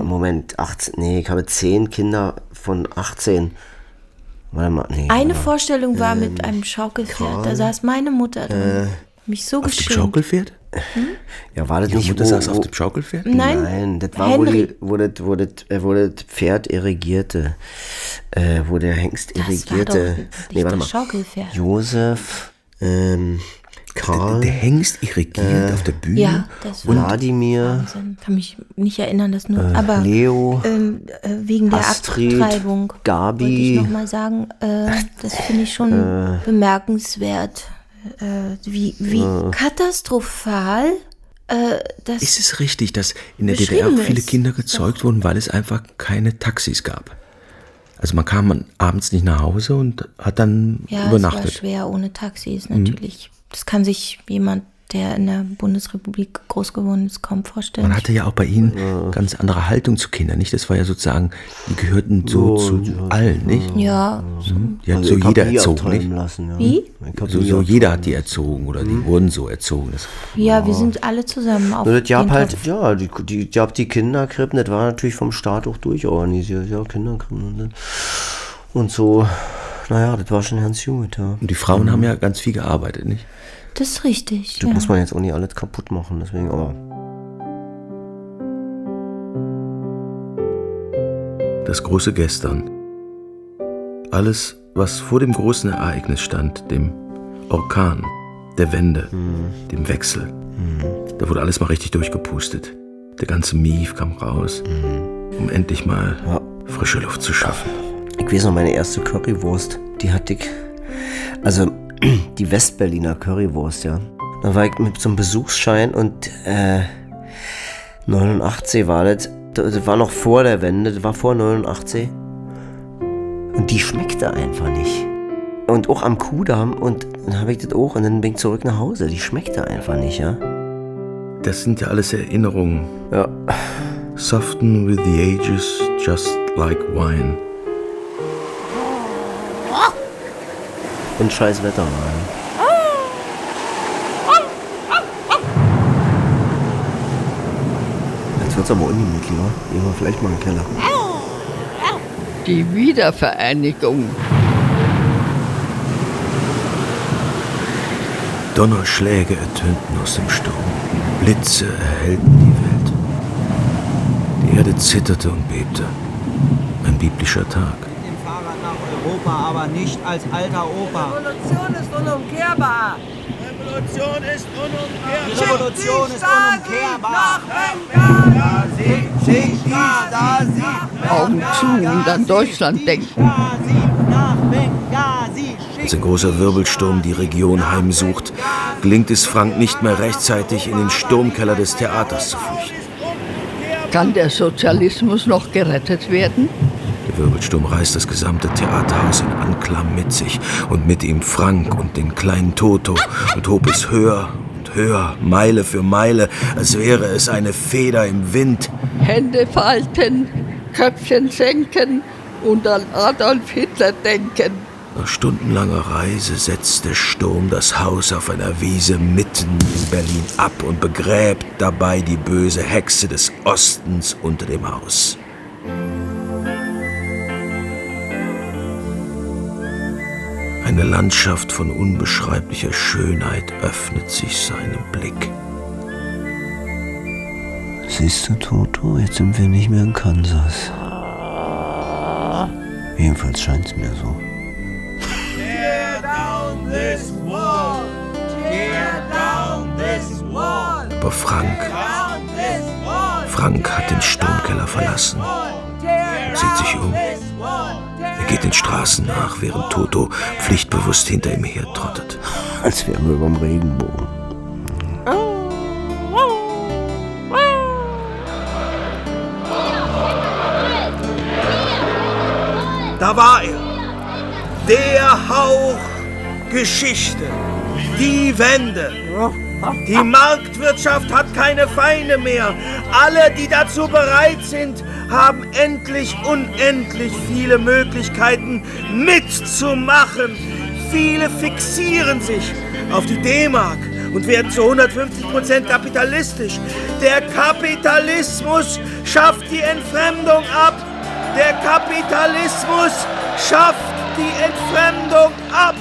[SPEAKER 5] 10 Kinder von 18. Warte mal,
[SPEAKER 11] Eine Vorstellung war mit einem Schaukelpferd. Da saß meine Mutter drin. Mich so geschämt.
[SPEAKER 6] Auf dem Schaukelpferd?
[SPEAKER 5] Ja, war das nicht...
[SPEAKER 6] Mutter saß auf dem Schaukelpferd?
[SPEAKER 11] Nein,
[SPEAKER 5] das war, wo das Pferd irrigierte. Wo der Hengst irrigierte.
[SPEAKER 11] Warte mal. Schaukelpferd.
[SPEAKER 5] Josef... Karl.
[SPEAKER 6] Der Hengst irrigiert auf der Bühne.
[SPEAKER 11] Ja, das war
[SPEAKER 5] Wladimir.
[SPEAKER 11] Wahnsinn. Kann mich nicht erinnern, dass nur. Aber
[SPEAKER 5] Leo.
[SPEAKER 11] Wegen der
[SPEAKER 5] Astrid,
[SPEAKER 11] Abtreibung.
[SPEAKER 5] Gabi.
[SPEAKER 11] Wollte ich nochmal sagen, das finde ich schon bemerkenswert. Wie katastrophal.
[SPEAKER 6] Ist es richtig, dass in der DDR viele Kinder gezeugt wurden, weil es einfach keine Taxis gab? Also man kam abends nicht nach Hause und hat dann übernachtet.
[SPEAKER 11] Ja, es war schwer ohne Taxis natürlich. Das kann sich jemand
[SPEAKER 15] der in der Bundesrepublik groß geworden ist, kaum vorstellen.
[SPEAKER 6] Man hatte ja auch bei ihnen ganz andere Haltung zu Kindern, nicht? Das war ja sozusagen, die gehörten so zu allen, nicht?
[SPEAKER 15] Ja.
[SPEAKER 6] Die hat so jeder erzogen, nicht?
[SPEAKER 5] Lassen, ja.
[SPEAKER 15] Wie?
[SPEAKER 6] So jeder hat die erzogen oder die wurden so erzogen.
[SPEAKER 15] Ja, wir sind alle zusammen auf
[SPEAKER 5] das gab
[SPEAKER 15] den
[SPEAKER 5] halt,
[SPEAKER 15] Topf.
[SPEAKER 5] ja, die Kinderkrippen, das war natürlich vom Staat auch durchorganisiert, ja, Kinderkrippen und so. Naja, das war schon ganz gut, ja.
[SPEAKER 6] Und die Frauen haben ja ganz viel gearbeitet, nicht?
[SPEAKER 15] Das ist richtig,
[SPEAKER 5] Das muss man jetzt auch nicht alles kaputt machen, deswegen aber.
[SPEAKER 6] Das große Gestern. Alles, was vor dem großen Ereignis stand, dem Orkan, der Wende, dem Wechsel. Da wurde alles mal richtig durchgepustet. Der ganze Mief kam raus, um endlich mal frische Luft zu schaffen.
[SPEAKER 5] Ich weiß noch, meine erste Currywurst, die hatte ich, also die Westberliner Currywurst, ja. Da war ich mit so einem Besuchsschein und 89 war das war noch vor der Wende, das war vor 89. Und die schmeckte einfach nicht. Und auch am Kudamm und dann habe ich das auch und dann bin ich zurück nach Hause. Die schmeckte einfach nicht, ja.
[SPEAKER 6] Das sind ja alles Erinnerungen.
[SPEAKER 5] Ja.
[SPEAKER 6] Soften with the ages, just like wine.
[SPEAKER 5] Und scheiß Wetter war. Jetzt wird's aber ungemütlich, oder? Gehen wir vielleicht mal in den Keller.
[SPEAKER 4] Die Wiedervereinigung.
[SPEAKER 6] Donnerschläge ertönten aus dem Sturm. Blitze erhellten die Welt. Die Erde zitterte und bebte. Ein biblischer Tag.
[SPEAKER 16] Europa, aber nicht als alter Opa.
[SPEAKER 12] Revolution ist unumkehrbar.
[SPEAKER 16] Revolution ist unumkehrbar.
[SPEAKER 12] Die Revolution ist unumkehrbar.
[SPEAKER 4] Augen zu und an Deutschland denken.
[SPEAKER 6] Als ein großer Wirbelsturm die Region heimsucht, gelingt es Frank nicht mehr rechtzeitig in den Sturmkeller des Theaters zu flüchten.
[SPEAKER 4] Kann der Sozialismus noch gerettet werden?
[SPEAKER 6] Der Wirbelsturm reißt das gesamte Theaterhaus in Anklam mit sich und mit ihm Frank und den kleinen Toto und hob es höher und höher, Meile für Meile, als wäre es eine Feder im Wind.
[SPEAKER 4] Hände falten, Köpfchen senken und an Adolf Hitler denken.
[SPEAKER 6] Nach stundenlanger Reise setzt der Sturm das Haus auf einer Wiese mitten in Berlin ab und begräbt dabei die böse Hexe des Ostens unter dem Haus. Eine Landschaft von unbeschreiblicher Schönheit öffnet sich seinem Blick.
[SPEAKER 5] Siehst du, Toto, jetzt sind wir nicht mehr in Kansas. Jedenfalls scheint's mir so.
[SPEAKER 12] Tear down this wall. Tear down this wall.
[SPEAKER 6] Aber Frank hat den Sturmkeller verlassen, sieht sich um. Er geht den Straßen nach, während Toto pflichtbewusst hinter ihm her trottet.
[SPEAKER 5] Als wären wir überm Regenbogen.
[SPEAKER 16] Da war er. Der Hauch Geschichte. Die Wende. Die Marktwirtschaft hat keine Feinde mehr. Alle, die dazu bereit sind, haben endlich unendlich viele Möglichkeiten mitzumachen. Viele fixieren sich auf die D-Mark und werden zu 150% kapitalistisch. Der Kapitalismus schafft die Entfremdung ab. Der Kapitalismus schafft die Entfremdung ab.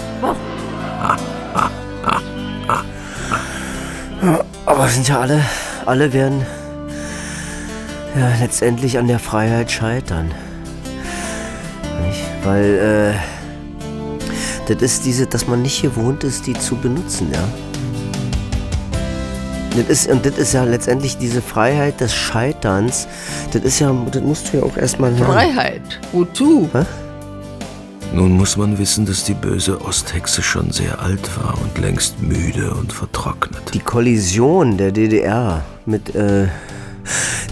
[SPEAKER 5] Aber sind ja alle werden ja letztendlich an der Freiheit scheitern. Nicht? Weil das ist dass man nicht gewohnt ist, die zu benutzen, ja. Das ist ja letztendlich diese Freiheit des Scheiterns. Das musst du ja auch erstmal lernen.
[SPEAKER 4] Freiheit? Wozu?
[SPEAKER 5] Hä?
[SPEAKER 6] Nun muss man wissen, dass die böse Osthexe schon sehr alt war und längst müde und vertrocknet.
[SPEAKER 5] Die Kollision der DDR mit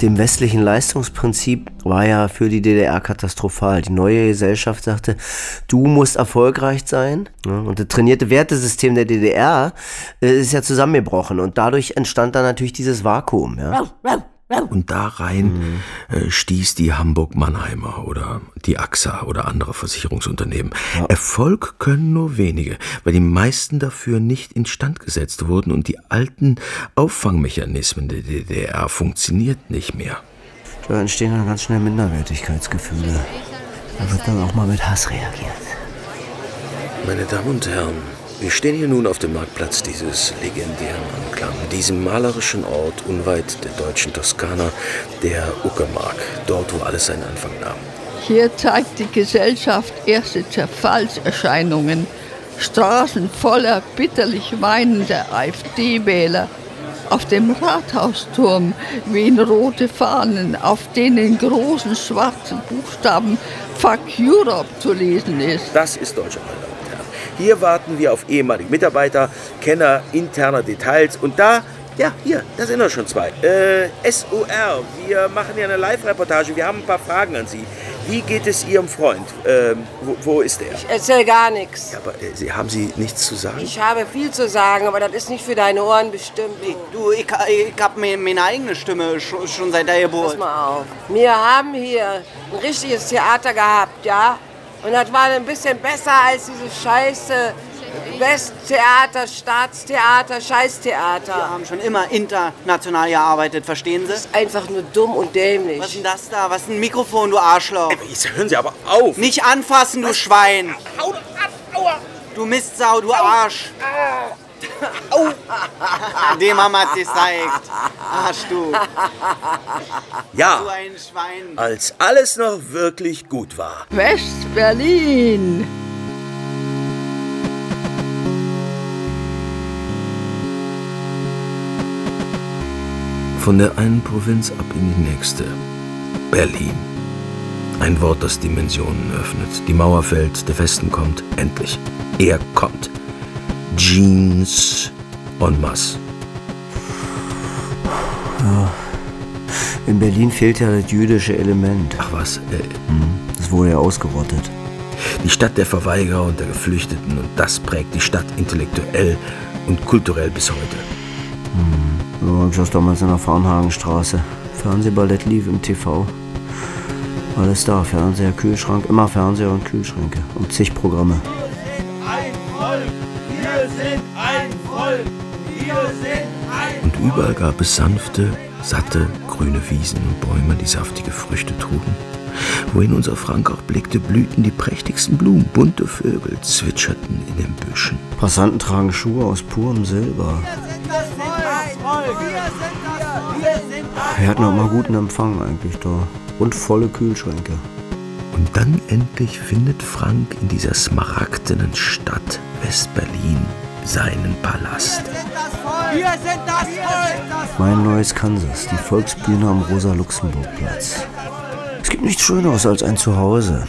[SPEAKER 5] dem westlichen Leistungsprinzip war ja für die DDR katastrophal. Die neue Gesellschaft sagte, du musst erfolgreich sein. Und das trainierte Wertesystem der DDR ist ja zusammengebrochen. Und dadurch entstand dann natürlich dieses Vakuum. Ja.
[SPEAKER 6] Und da rein stieß die Hamburg-Mannheimer oder die AXA oder andere Versicherungsunternehmen. Ja. Erfolg können nur wenige, weil die meisten dafür nicht instand gesetzt wurden und die alten Auffangmechanismen der DDR funktioniert nicht mehr.
[SPEAKER 5] Da entstehen dann ganz schnell Minderwertigkeitsgefühle. Da wird dann auch mal mit Hass reagiert.
[SPEAKER 6] Meine Damen und Herren, wir stehen hier nun auf dem Marktplatz dieses legendären Anklam, diesem malerischen Ort unweit der deutschen Toskana, der Uckermark, dort, wo alles seinen Anfang nahm.
[SPEAKER 4] Hier zeigt die Gesellschaft erste Zerfallserscheinungen, Straßen voller bitterlich weinender AfD-Wähler. Auf dem Rathausturm wehen rote Fahnen, auf denen in großen schwarzen Buchstaben Fuck Europe zu lesen ist.
[SPEAKER 6] Das ist Deutschland, meine Damen und Herren. Hier warten wir auf ehemalige Mitarbeiter, Kenner interner Details und da, ja, hier, da sind doch schon zwei. SOR, wir machen ja eine Live-Reportage, wir haben ein paar Fragen an Sie. Wie geht es Ihrem Freund? Wo ist er?
[SPEAKER 8] Ich erzähl gar nichts.
[SPEAKER 6] Ja, aber haben Sie nichts zu sagen?
[SPEAKER 8] Ich habe viel zu sagen, aber das ist nicht für deine Ohren bestimmt.
[SPEAKER 16] Du, ich hab meine eigene Stimme schon seit der Geburt.
[SPEAKER 8] Pass mal auf. Wir haben hier ein richtiges Theater gehabt, ja? Und das war ein bisschen besser als diese Scheiße Westtheater, Staatstheater, Scheißtheater.
[SPEAKER 16] Wir haben schon immer international gearbeitet, verstehen Sie?
[SPEAKER 8] Das ist einfach nur dumm und dämlich.
[SPEAKER 16] Was ist denn das da? Was ist ein Mikrofon, du Arschloch?
[SPEAKER 6] Jetzt hören Sie aber auf!
[SPEAKER 16] Nicht anfassen, du Schwein!
[SPEAKER 6] Hau doch ab! Aua!
[SPEAKER 16] Du Mistsau, du Arsch! Au! Dem haben wir es gezeigt. Arsch, du.
[SPEAKER 6] Ja,
[SPEAKER 16] So ein Schwein.
[SPEAKER 6] als alles noch wirklich gut war.
[SPEAKER 4] West-Berlin.
[SPEAKER 6] Von der einen Provinz ab in die nächste. Berlin. Ein Wort, das Dimensionen öffnet. Die Mauer fällt, der Westen kommt. Endlich. Er kommt. Jeans en masse.
[SPEAKER 5] Ja. In Berlin fehlt ja das jüdische Element.
[SPEAKER 6] Ach was?
[SPEAKER 5] Das wurde ja ausgerottet.
[SPEAKER 6] Die Stadt der Verweigerer und der Geflüchteten. Und das prägt die Stadt intellektuell und kulturell bis heute.
[SPEAKER 5] Ja, ich saß damals in der Farnhagenstraße. Fernsehballett lief im TV. Alles da, Fernseher, Kühlschrank, immer Fernseher und Kühlschränke und zig Programme.
[SPEAKER 13] Ein Volk, wir sind ein Volk, wir sind ein
[SPEAKER 6] Und überall gab es sanfte, satte, grüne Wiesen und Bäume, die saftige Früchte trugen. Wohin unser Frank auch blickte, blühten die prächtigsten Blumen, bunte Vögel zwitscherten in den Büschen.
[SPEAKER 5] Passanten tragen Schuhe aus purem Silber. Wir hatten auch mal guten Empfang eigentlich da. Und volle Kühlschränke.
[SPEAKER 6] Und dann endlich findet Frank in dieser smaragdenen Stadt West-Berlin seinen Palast.
[SPEAKER 16] Wir sind das Volk!
[SPEAKER 5] Mein neues Kansas, die Volksbühne am Rosa-Luxemburg-Platz. Es gibt nichts Schöneres als ein Zuhause.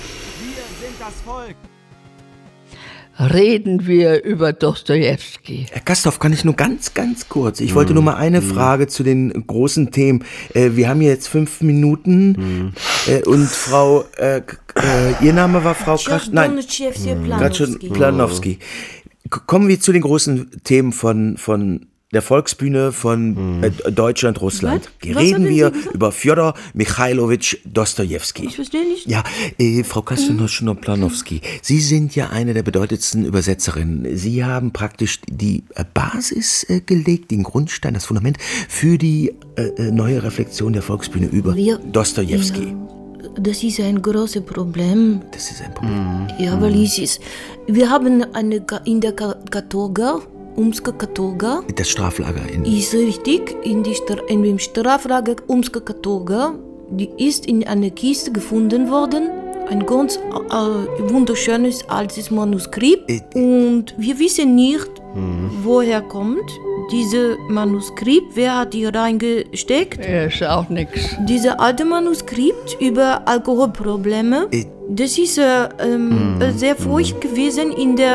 [SPEAKER 4] Reden wir über Dostojewski.
[SPEAKER 6] Herr Kastorf, kann ich nur ganz kurz. Ich wollte nur mal eine Frage zu den großen Themen. Wir haben jetzt 5 Minuten und Frau, Ihr Name war Frau Planowski. Kommen wir zu den großen Themen von der Volksbühne von Deutschland-Russland. Reden wir über Fjodor Michailowitsch Dostojewski.
[SPEAKER 15] Ich verstehe nicht.
[SPEAKER 6] Ja, Frau Kastanowski, Sie sind ja eine der bedeutendsten Übersetzerinnen. Sie haben praktisch die Basis gelegt, den Grundstein, das Fundament für die neue Reflexion der Volksbühne über Dostojewski.
[SPEAKER 15] Ja, das ist ein großes Problem.
[SPEAKER 6] Das ist ein Problem.
[SPEAKER 15] Ja, weil wir haben in der Katorga, Umska Katorga.
[SPEAKER 6] Das Straflager in...
[SPEAKER 15] Ist richtig, in dem Straflager Umska Katorga, die ist in einer Kiste gefunden worden. Ein ganz wunderschönes altes Manuskript. Und wir wissen nicht, woher kommt dieses Manuskript, wer hat die reingesteckt.
[SPEAKER 4] Ja, ist auch nichts.
[SPEAKER 15] Dieses alte Manuskript über Alkoholprobleme, das ist sehr feucht gewesen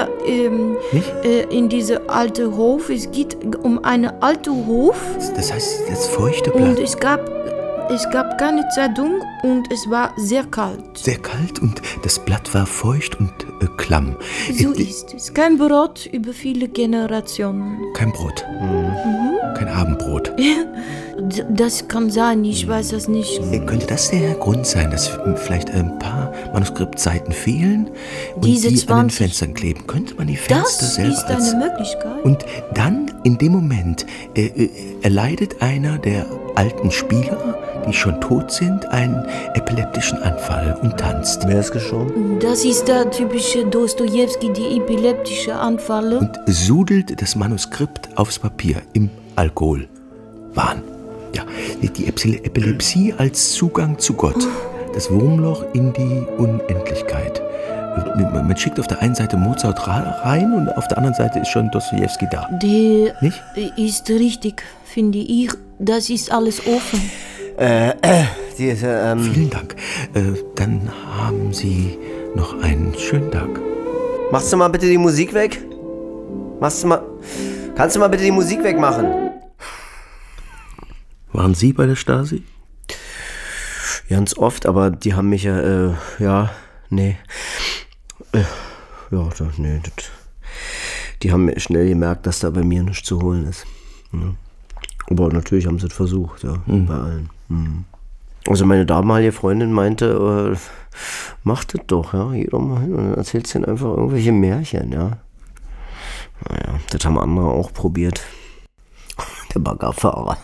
[SPEAKER 15] in diesem alten Hof. Es geht um einen alten Hof.
[SPEAKER 6] Das heißt, das feuchte Blatt.
[SPEAKER 15] Und es gab Es gab keine Zeitung und es war sehr kalt.
[SPEAKER 6] Sehr kalt und das Blatt war feucht und klamm.
[SPEAKER 15] So ist es. Kein Brot über viele Generationen.
[SPEAKER 6] Kein Brot. Kein Abendbrot.
[SPEAKER 15] Das kann sein, ich weiß das nicht.
[SPEAKER 6] Könnte das der Grund sein, dass vielleicht ein paar Manuskriptseiten fehlen und
[SPEAKER 15] Diese
[SPEAKER 6] die
[SPEAKER 15] 20
[SPEAKER 6] an den Fenstern kleben? Könnte man die Fenster
[SPEAKER 15] Das
[SPEAKER 6] selber
[SPEAKER 15] ist eine Möglichkeit.
[SPEAKER 6] Und dann, in dem Moment, erleidet einer der alten Spieler, die schon tot sind, einen epileptischen Anfall und tanzt.
[SPEAKER 5] Wer ist gestorben?
[SPEAKER 15] Das ist der typische Dostojewski, die epileptische Anfälle.
[SPEAKER 6] Und sudelt das Manuskript aufs Papier im Alkoholwahn. Ja, die Epilepsie als Zugang zu Gott. Das Wurmloch in die Unendlichkeit. Man schickt auf der einen Seite Mozart rein und auf der anderen Seite ist schon Dostojewski da.
[SPEAKER 15] Die
[SPEAKER 6] Nicht?
[SPEAKER 15] ist richtig, finde ich. Das ist alles offen.
[SPEAKER 6] Vielen Dank. Dann haben Sie noch einen schönen Tag.
[SPEAKER 5] Machst du mal bitte die Musik weg? Kannst du mal bitte die Musik wegmachen?
[SPEAKER 6] Waren Sie bei der Stasi?
[SPEAKER 5] Ganz oft, aber die haben mich die haben schnell gemerkt, dass da bei mir nichts zu holen ist. Ja. Aber natürlich haben sie es versucht, ja, bei allen. Also meine damalige Freundin meinte, macht das doch, ja, geh doch mal hin und dann erzählst du ihnen einfach irgendwelche Märchen, ja. Naja, das haben andere auch probiert. Der Baggerfahrer.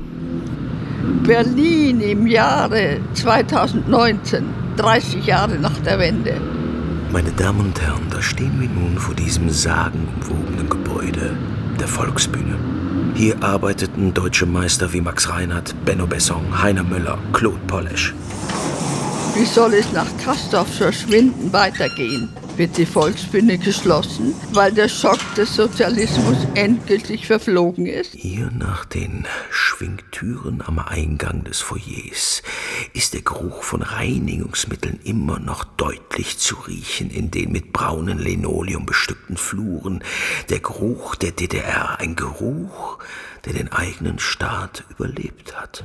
[SPEAKER 4] Berlin im Jahre 2019, 30 Jahre nach der Wende.
[SPEAKER 6] Meine Damen und Herren, da stehen wir nun vor diesem sagenumwobenen Gebäude, der Volksbühne. Hier arbeiteten deutsche Meister wie Max Reinhardt, Benno Besson, Heiner Müller, Claude Pollesch.
[SPEAKER 4] Wie soll es nach Castorf verschwinden weitergehen? Wird die Volksbühne geschlossen, weil der Schock des Sozialismus endgültig verflogen ist?
[SPEAKER 6] Hier nach den Schwingtüren am Eingang des Foyers ist der Geruch von Reinigungsmitteln immer noch deutlich zu riechen in den mit braunem Linoleum bestückten Fluren. Der Geruch der DDR, ein Geruch, der den eigenen Staat überlebt hat.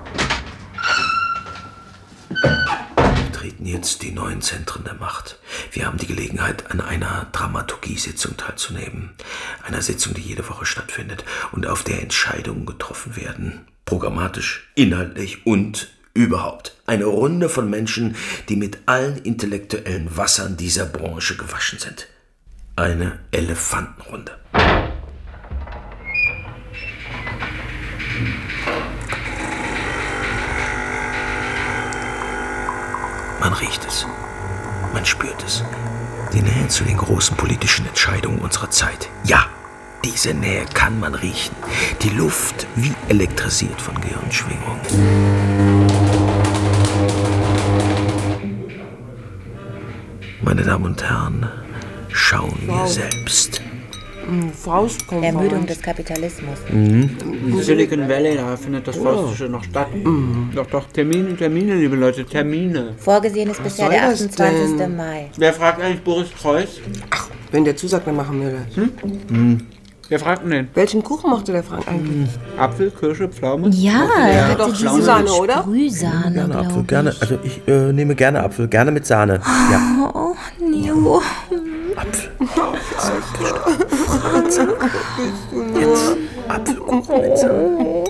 [SPEAKER 6] Treten jetzt die neuen Zentren der Macht. Wir haben die Gelegenheit, an einer Dramaturgiesitzung teilzunehmen. Einer Sitzung, die jede Woche stattfindet und auf der Entscheidungen getroffen werden. Programmatisch, inhaltlich und überhaupt. Eine Runde von Menschen, die mit allen intellektuellen Wassern dieser Branche gewaschen sind. Eine Elefantenrunde. Man riecht es, man spürt es. Die Nähe zu den großen politischen Entscheidungen unserer Zeit. Ja, diese Nähe kann man riechen. Die Luft wie elektrisiert von Gehirnschwingungen. Meine Damen und Herren, schauen wir selbst.
[SPEAKER 17] Ermüdung des Kapitalismus.
[SPEAKER 16] In Silicon Valley, da findet das Faustische noch statt. Doch, Termine, liebe Leute, Termine.
[SPEAKER 17] Vorgesehen ist bisher der 28. Mai.
[SPEAKER 16] Wer fragt eigentlich Boris Preuß?
[SPEAKER 8] Ach, wenn der zusagt, dann machen wir das.
[SPEAKER 16] Wer fragt denn?
[SPEAKER 8] Welchen Kuchen mochte der Frank eigentlich?
[SPEAKER 16] Apfel, Kirsche, Pflaume?
[SPEAKER 17] Ja,
[SPEAKER 8] er hatte doch Sahne, oder?
[SPEAKER 17] Sprühsahne,
[SPEAKER 6] Gerne Apfel, gerne. Also ich nehme gerne Apfel, gerne mit Sahne. Ja.
[SPEAKER 17] Oh, Neo.
[SPEAKER 6] Apfel. Jetzt Apfelkuchen mit Sahne.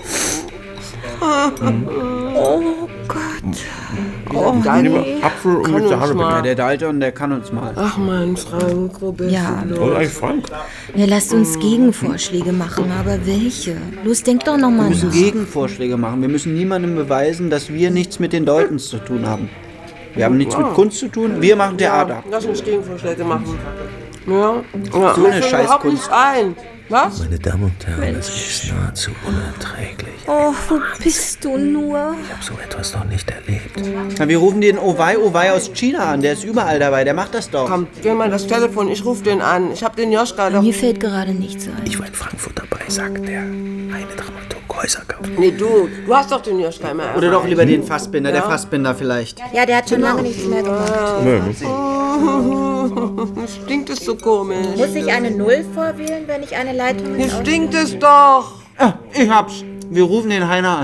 [SPEAKER 17] Oh Gott.
[SPEAKER 8] Oh,
[SPEAKER 16] Apfel und mit Sahne. Ja, der Dalton, der kann uns mal.
[SPEAKER 8] Ach mein Frank, wo bist du?
[SPEAKER 6] Und eigentlich Frank?
[SPEAKER 17] Ja, lasst uns Gegenvorschläge machen, aber welche? Los, denk doch nochmal nach.
[SPEAKER 16] Wir müssen Gegenvorschläge machen. Wir müssen niemandem beweisen, dass wir nichts mit den Daltons zu tun haben. Wir haben nichts mit Kunst zu tun, wir machen Theater.
[SPEAKER 8] Ja, lass uns Gegenvorschläge machen. Ja,
[SPEAKER 16] so eine Scheißkunst.
[SPEAKER 8] Was?
[SPEAKER 6] Meine Damen und Herren, es ist nahezu unerträglich.
[SPEAKER 17] Oh, wo bist du nur?
[SPEAKER 6] Ich habe so etwas noch nicht erlebt.
[SPEAKER 16] Na, wir rufen den Owei aus China an. Der ist überall dabei. Der macht das doch.
[SPEAKER 8] Komm, geh mal das Telefon. Ich rufe den an. Ich hab den Joschka doch...
[SPEAKER 17] Mir fällt gerade nichts ein.
[SPEAKER 6] Ich war in Frankfurt dabei, sagt der eine Dramaturg Häuserkampf.
[SPEAKER 8] Nee, du hast doch den Joschka immer.
[SPEAKER 16] Oder doch lieber den Fassbinder. Ja. Der Fassbinder vielleicht.
[SPEAKER 17] Ja, der hat schon lange nichts mehr gemacht.
[SPEAKER 8] Stinkt es so komisch.
[SPEAKER 17] Muss ich eine Null vorwählen, wenn ich eine Leitung...
[SPEAKER 8] Hier stinkt es doch.
[SPEAKER 16] Ah, ich hab's. Wir rufen den Heiner an.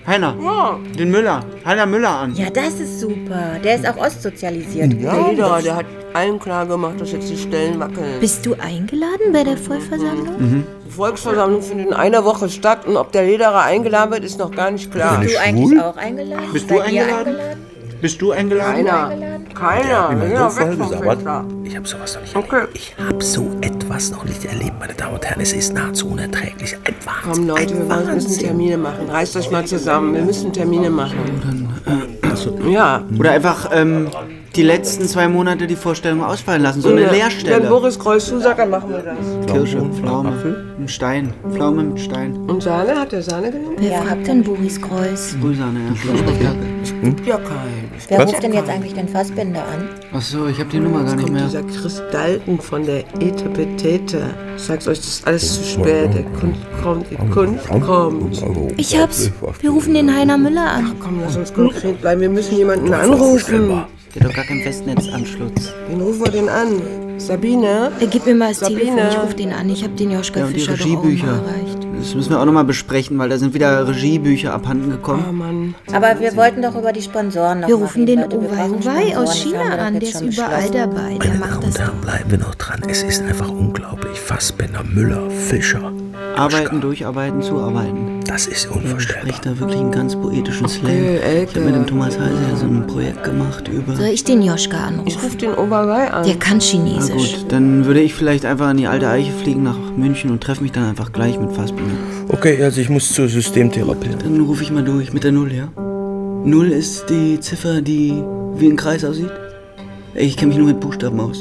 [SPEAKER 16] Heiner.
[SPEAKER 8] Ja.
[SPEAKER 16] Den Müller. Heiner Müller an.
[SPEAKER 17] Ja, das ist super. Der ist auch ostsozialisiert.
[SPEAKER 8] Der Lederer, der hat allen klar gemacht, dass jetzt die Stellen wackeln.
[SPEAKER 17] Bist du eingeladen bei der Vollversammlung?
[SPEAKER 8] Die Volksversammlung findet in einer Woche statt und ob der Lederer eingeladen wird, ist noch gar nicht klar.
[SPEAKER 17] Bist du eigentlich auch eingeladen?
[SPEAKER 16] Bist du eingeladen? Bist du eingeladen?
[SPEAKER 8] Keiner. Ja, weg vom Fenster.
[SPEAKER 6] Ich habe sowas noch nicht erlebt. Ich habe so etwas noch nicht erlebt, meine Damen und Herren. Es ist nahezu unerträglich. Ein Wahnsinn.
[SPEAKER 8] Komm Leute, wir müssen Termine machen. Reißt euch mal zusammen. Wir müssen Termine machen. Ja.
[SPEAKER 16] Oder einfach die letzten 2 Monate die Vorstellung ausfallen lassen. So eine Leerstelle.
[SPEAKER 8] Wenn Boris Kreuz zusagt, dann machen wir das.
[SPEAKER 16] Kirsche, Pflaume, ein Stein. Pflaume mit Stein.
[SPEAKER 8] Und Sahne? Hat der Sahne genommen?
[SPEAKER 17] Wer fragt denn Boris Kreuz?
[SPEAKER 16] Sprühsahne, ja.
[SPEAKER 8] Es gibt ja keinen.
[SPEAKER 17] Wer ruft denn jetzt eigentlich den Fassbinder an?
[SPEAKER 16] Achso, ich hab die Nummer gar nicht mehr.
[SPEAKER 8] Dieser Chris Dalton von der Etepetete. Ich sag's euch, das ist alles zu spät. Der Kunst kommt.
[SPEAKER 17] Ich hab's. Wir rufen den Heiner Müller an.
[SPEAKER 8] Ach komm, lass uns konkret bleiben. Wir müssen jemanden anrufen.
[SPEAKER 16] Der hat doch gar keinen Festnetzanschluss.
[SPEAKER 8] Wen rufen wir denn an? Sabine?
[SPEAKER 17] Gib mir mal das Telefon, ich ruf den an. Ich hab den Joschka Fischer doch auch mal erreicht.
[SPEAKER 16] Das müssen wir auch nochmal besprechen, weil da sind wieder Regiebücher abhanden gekommen.
[SPEAKER 8] Oh Mann.
[SPEAKER 17] Aber wir wollten doch über die Sponsoren noch. Wir rufen den Uwei aus China an, der ist überall dabei. Der macht das doch.
[SPEAKER 6] Bleiben wir noch dran. Es ist einfach unglaublich. Fassbinder, Müller, Fischer.
[SPEAKER 16] Arbeiten, durcharbeiten, zuarbeiten.
[SPEAKER 6] Das ist unvorstellbar.
[SPEAKER 16] Ich spreche da wirklich einen ganz poetischen Slang. Ich habe mit dem Thomas Heise ja so ein Projekt gemacht über...
[SPEAKER 17] Soll ich den Joschka anrufen?
[SPEAKER 8] Ich rufe den Uwei an.
[SPEAKER 17] Der kann Chinesisch.
[SPEAKER 16] Na gut, dann würde ich vielleicht einfach an die alte Eiche fliegen nach München und treffe mich dann einfach gleich mit Fassbinder.
[SPEAKER 6] Okay, also ich muss zur Systemtherapie.
[SPEAKER 16] Dann rufe ich mal durch mit der 0, ja? 0 ist die Ziffer, die wie ein Kreis aussieht? Ich kenne mich nur mit Buchstaben aus.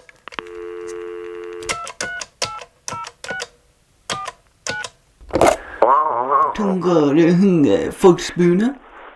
[SPEAKER 16] Volksbühne?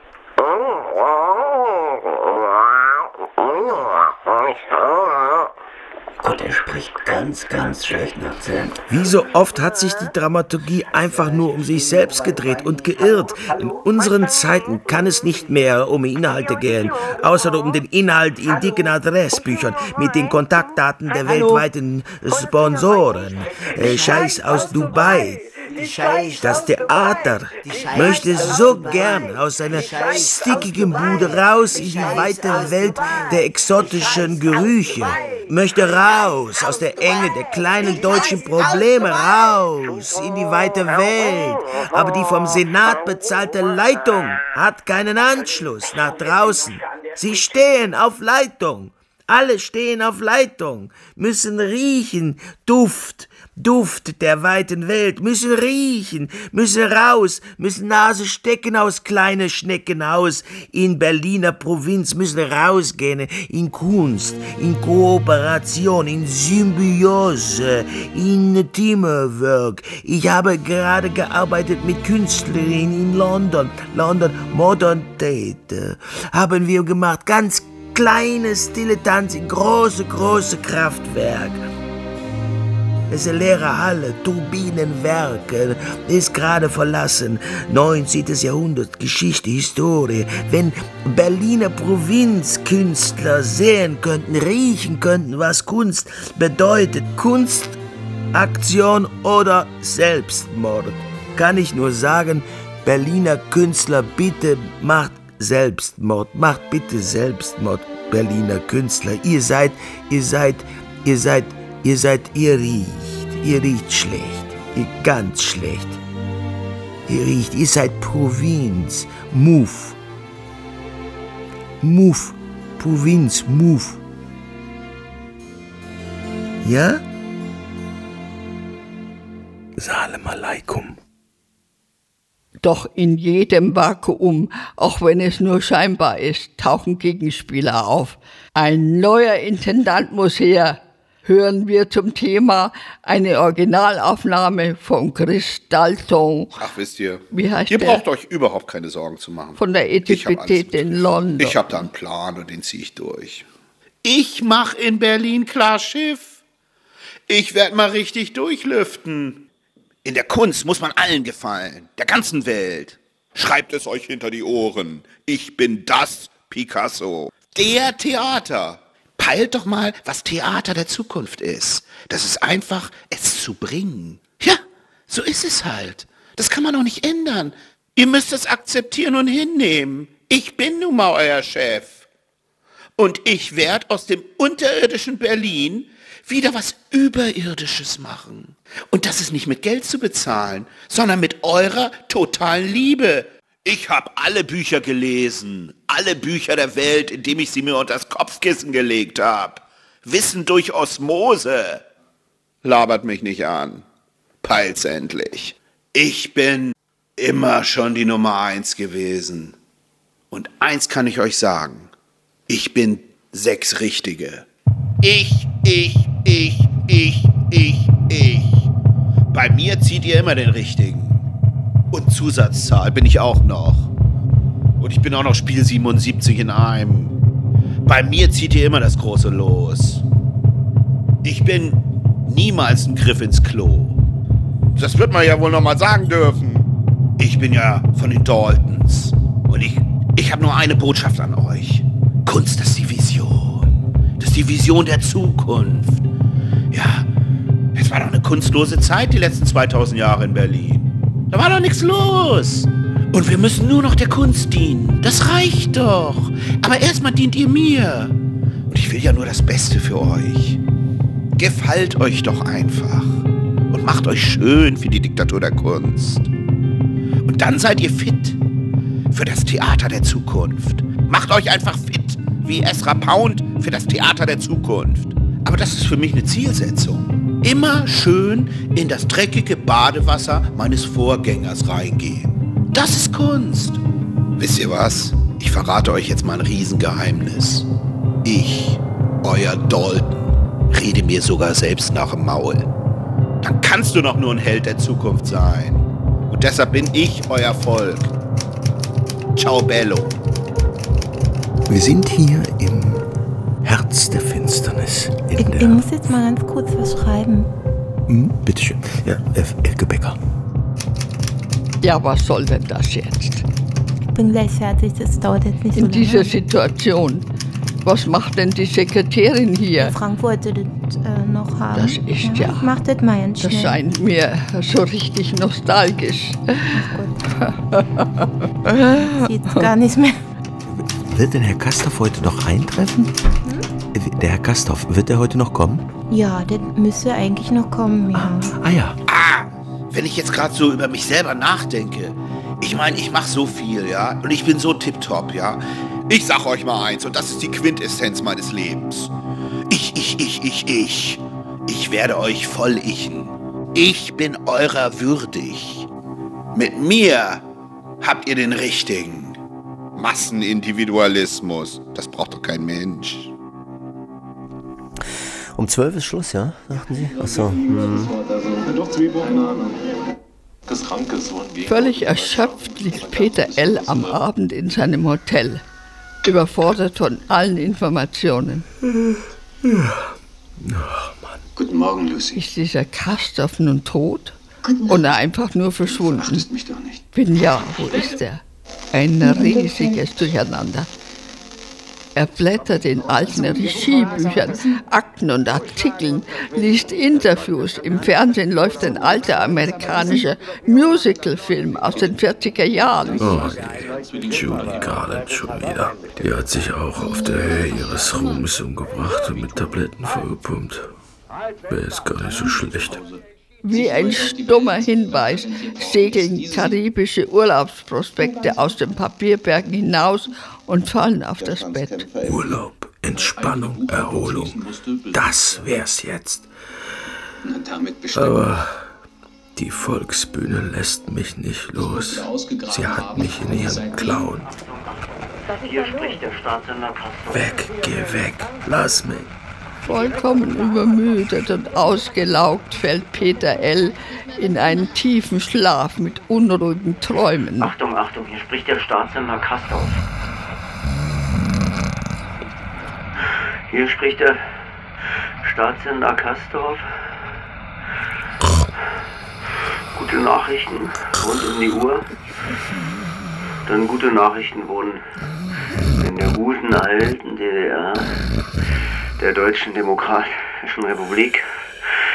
[SPEAKER 16] Gott, er spricht ganz, ganz schlechten Akzent.
[SPEAKER 6] Wie so oft hat sich die Dramaturgie einfach nur um sich selbst gedreht und geirrt. In unseren Zeiten kann es nicht mehr um Inhalte gehen, außer um den Inhalt in dicken Adressbüchern mit den Kontaktdaten der weltweiten Sponsoren. Scheiß aus Dubai. Das Theater möchte so gern aus seiner stickigen Bude raus in die weite Welt der exotischen Gerüche. Möchte raus aus der Enge der kleinen deutschen Probleme, raus in die weite Welt. Aber die vom Senat bezahlte Leitung hat keinen Anschluss nach draußen. Sie stehen auf Leitung. Alle stehen auf Leitung, müssen riechen, Duft der weiten Welt, müssen riechen, müssen raus, müssen Nase stecken aus kleiner Schneckenhaus in Berliner Provinz, müssen rausgehen in Kunst, in Kooperation, in Symbiose, in Teamwork. Ich habe gerade gearbeitet mit Künstlerinnen in London, Modern Tate, haben wir gemacht, ganz kleines Dilettanz in große Kraftwerk. Es ist eine leere Halle, Turbinenwerke, ist gerade verlassen. 19. Jahrhundert, Geschichte, Historie. Wenn Berliner Provinzkünstler sehen könnten, riechen könnten, was Kunst bedeutet, Kunst, Aktion oder Selbstmord, kann ich nur sagen, Berliner Künstler, bitte macht Selbstmord, macht bitte Selbstmord, Berliner Künstler. Ihr riecht schlecht, ihr ganz schlecht. Ihr seid Provinz, Move, Provinz, Move. Ja? Salem Aleikum.
[SPEAKER 4] Doch in jedem Vakuum, auch wenn es nur scheinbar ist, tauchen Gegenspieler auf. Ein neuer Intendant muss her. Hören wir zum Thema eine Originalaufnahme von Chris Dalton.
[SPEAKER 18] Ach, wisst ihr,
[SPEAKER 4] wie heißt
[SPEAKER 18] ihr
[SPEAKER 4] der?
[SPEAKER 18] braucht euch überhaupt keine Sorgen zu machen.
[SPEAKER 4] Von der Etepetete in London.
[SPEAKER 18] Ich habe da einen Plan und den ziehe ich durch.
[SPEAKER 19] Ich mach in Berlin klar Schiff. Ich werd mal richtig durchlüften.
[SPEAKER 20] In der Kunst muss man allen gefallen, der ganzen Welt.
[SPEAKER 18] Schreibt es euch hinter die Ohren. Ich bin das Picasso.
[SPEAKER 20] Der Theater. Peilt doch mal, was Theater der Zukunft ist. Das ist einfach, es zu bringen. Ja, so ist es halt. Das kann man doch nicht ändern.
[SPEAKER 19] Ihr müsst es akzeptieren und hinnehmen. Ich bin nun mal euer Chef. Und ich werde aus dem unterirdischen Berlin wieder was Überirdisches machen. Und das ist nicht mit Geld zu bezahlen, sondern mit eurer totalen Liebe. Ich habe alle Bücher gelesen, alle Bücher der Welt, indem ich sie mir unter das Kopfkissen gelegt habe. Wissen durch Osmose. Labert mich nicht an. Peilt's endlich. Ich bin immer schon die Nummer 1 gewesen. Und eins kann ich euch sagen. Ich bin 6 Richtige. Ich. Bei mir zieht ihr immer den Richtigen. Und Zusatzzahl bin ich auch noch. Und ich bin auch noch Spiel 77 in einem. Bei mir zieht ihr immer das große Los. Ich bin niemals ein Griff ins Klo. Das wird man ja wohl noch mal sagen dürfen. Ich bin ja von den Daltons. Und ich habe nur eine Botschaft an euch. Kunst, das ist die Vision. Das ist die Vision der Zukunft. Ja, es war doch eine kunstlose Zeit die letzten 2000 Jahre in Berlin. Da war doch nichts los. Und wir müssen nur noch der Kunst dienen. Das reicht doch. Aber erstmal dient ihr mir. Und ich will ja nur das Beste für euch. Gefallt euch doch einfach. Und macht euch schön für die Diktatur der Kunst. Und dann seid ihr fit für das Theater der Zukunft. Macht euch einfach fit wie Ezra Pound für das Theater der Zukunft. Aber das ist für mich eine Zielsetzung. Immer schön in das dreckige Badewasser meines Vorgängers reingehen. Das ist Kunst. Wisst ihr was? Ich verrate euch jetzt mal ein Riesengeheimnis. Ich, euer Dalton, rede mir sogar selbst nach dem Maul. Dann kannst du doch nur ein Held der Zukunft sein. Und deshalb bin ich euer Volk. Ciao bello.
[SPEAKER 6] Wir sind hier im Herz der Finsternis.
[SPEAKER 15] Ich muss jetzt mal ganz kurz was schreiben.
[SPEAKER 6] Bitteschön. Ja, Elke Becker.
[SPEAKER 4] Ja, was soll denn das jetzt?
[SPEAKER 15] Ich bin gleich fertig, das dauert jetzt nicht so lange.
[SPEAKER 4] In dieser Situation. Was macht denn die Sekretärin hier?
[SPEAKER 15] Frank wollte das noch haben.
[SPEAKER 4] Das ist ja.
[SPEAKER 15] Ich mach das mal ganz schnell.
[SPEAKER 4] Das scheint mir so richtig nostalgisch.
[SPEAKER 15] Sieht gar nicht mehr.
[SPEAKER 6] Wird denn Herr Kastorf heute noch eintreffen? Der Herr Kastorf, wird er heute noch kommen?
[SPEAKER 15] Ja, der müsste eigentlich noch kommen, ja.
[SPEAKER 6] Ja.
[SPEAKER 19] Wenn ich jetzt gerade so über mich selber nachdenke. Ich meine, ich mache so viel, ja. Und ich bin so tipptopp, ja. Ich sag euch mal eins, und das ist die Quintessenz meines Lebens. Ich werde euch voll ichen. Ich bin eurer würdig. Mit mir habt ihr den richtigen. Massenindividualismus, das braucht doch kein Mensch.
[SPEAKER 5] Um 12 ist Schluss, ja? Sagten Sie? Achso.
[SPEAKER 4] Völlig erschöpft liegt Peter L. am Abend in seinem Hotel, überfordert von allen Informationen.
[SPEAKER 21] Guten Morgen, Lucy.
[SPEAKER 4] Ist dieser Kastorf nun tot? Oder einfach nur verschwunden?
[SPEAKER 21] Du verachtest mich doch nicht.
[SPEAKER 4] Wenn ja, wo ist er? Ein riesiges Durcheinander. Er blättert in alten Regiebüchern, Akten und Artikeln, liest Interviews. Im Fernsehen läuft ein alter amerikanischer Musicalfilm aus den 40er Jahren.
[SPEAKER 6] Oh, Julie Garland schon wieder. Die hat sich auch auf der Höhe ihres Ruhms umgebracht und mit Tabletten vollgepumpt. Wäre jetzt gar nicht so schlecht.
[SPEAKER 4] Wie ein stummer Hinweis segeln karibische Urlaubsprospekte aus den Papierbergen hinaus und fallen auf das Bett.
[SPEAKER 6] Urlaub, Entspannung, Erholung, das wär's jetzt. Aber die Volksbühne lässt mich nicht los. Sie hat mich in ihren Klauen.
[SPEAKER 9] Hier spricht der Staatssender Kastorf.
[SPEAKER 6] Weg, geh weg, lass mich.
[SPEAKER 4] Vollkommen übermüdet und ausgelaugt fällt Peter L. in einen tiefen Schlaf mit unruhigen Träumen.
[SPEAKER 9] Achtung, Achtung, hier spricht der Staatssender Kastorf. Hier spricht der Staatssender Kastorf. Gute Nachrichten rund um die Uhr. Dann gute Nachrichten wurden in der guten alten DDR, der Deutschen Demokratischen Republik,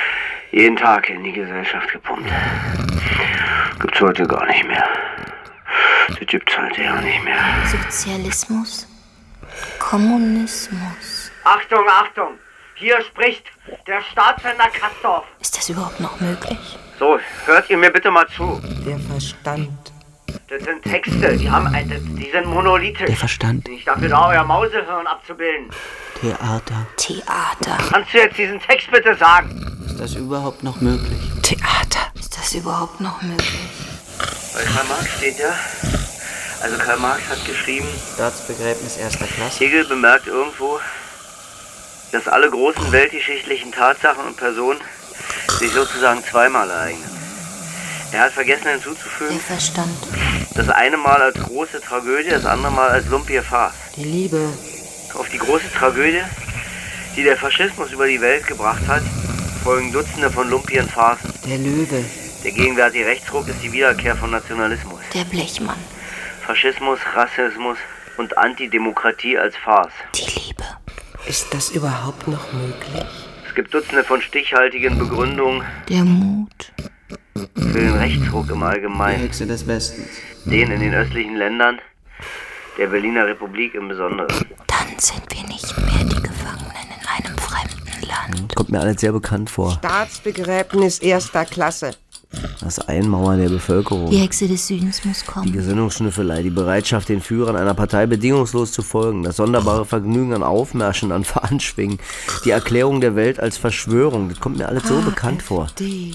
[SPEAKER 9] jeden Tag in die Gesellschaft gepumpt. Gibt's heute gar nicht mehr. Das gibt's heute ja nicht mehr.
[SPEAKER 17] Sozialismus, Kommunismus.
[SPEAKER 1] Achtung, Achtung! Hier spricht der Staatssender Castorf.
[SPEAKER 17] Ist das überhaupt noch möglich?
[SPEAKER 1] So, hört ihr mir bitte mal zu.
[SPEAKER 8] Der Verstand.
[SPEAKER 1] Das sind Texte, die sind monolithisch.
[SPEAKER 16] Der Verstand.
[SPEAKER 1] Bin ich dafür da, euer Mausehirn abzubilden.
[SPEAKER 16] Theater.
[SPEAKER 17] Theater.
[SPEAKER 1] Kannst du jetzt diesen Text bitte sagen?
[SPEAKER 16] Ist das überhaupt noch möglich?
[SPEAKER 17] Theater. Ist das überhaupt noch möglich?
[SPEAKER 9] Bei Karl Marx steht ja, also Karl Marx hat geschrieben,
[SPEAKER 16] Staatsbegräbnis erster Klasse.
[SPEAKER 9] Hegel bemerkt irgendwo, dass alle großen weltgeschichtlichen Tatsachen und Personen sich sozusagen zweimal ereignen. Er hat vergessen hinzuzufügen,
[SPEAKER 17] Der Verstand.
[SPEAKER 9] das eine Mal als große Tragödie, das andere Mal als lumpige Farce.
[SPEAKER 8] Die Liebe.
[SPEAKER 9] Auf die große Tragödie, die der Faschismus über die Welt gebracht hat, folgen Dutzende von lumpigen Farcen.
[SPEAKER 8] Der Löwe.
[SPEAKER 9] Der gegenwärtige Rechtsruck ist die Wiederkehr von Nationalismus.
[SPEAKER 17] Der Blechmann.
[SPEAKER 9] Faschismus, Rassismus und Antidemokratie als Farce.
[SPEAKER 17] Die Liebe.
[SPEAKER 8] Ist das überhaupt noch möglich?
[SPEAKER 9] Es gibt Dutzende von stichhaltigen Begründungen
[SPEAKER 17] Der Mut.
[SPEAKER 9] für den Rechtsruck im
[SPEAKER 16] Die
[SPEAKER 9] Allgemeinen.
[SPEAKER 16] Hexe des Westens.
[SPEAKER 9] Den in den östlichen Ländern, der Berliner Republik im Besonderen.
[SPEAKER 17] Dann sind wir nicht mehr die Gefangenen in einem fremden Land.
[SPEAKER 5] Kommt mir alles sehr bekannt vor.
[SPEAKER 8] Staatsbegräbnis erster Klasse.
[SPEAKER 5] Das Einmauern der Bevölkerung.
[SPEAKER 17] Die Hexe des Südens muss
[SPEAKER 5] Die
[SPEAKER 17] kommen.
[SPEAKER 5] Gesinnungsschnüffelei, die Bereitschaft, den Führern einer Partei bedingungslos zu folgen, das sonderbare Vergnügen an Aufmärschen, an Veranschwingen, die Erklärung der Welt als Verschwörung, das kommt mir alles so bekannt vor.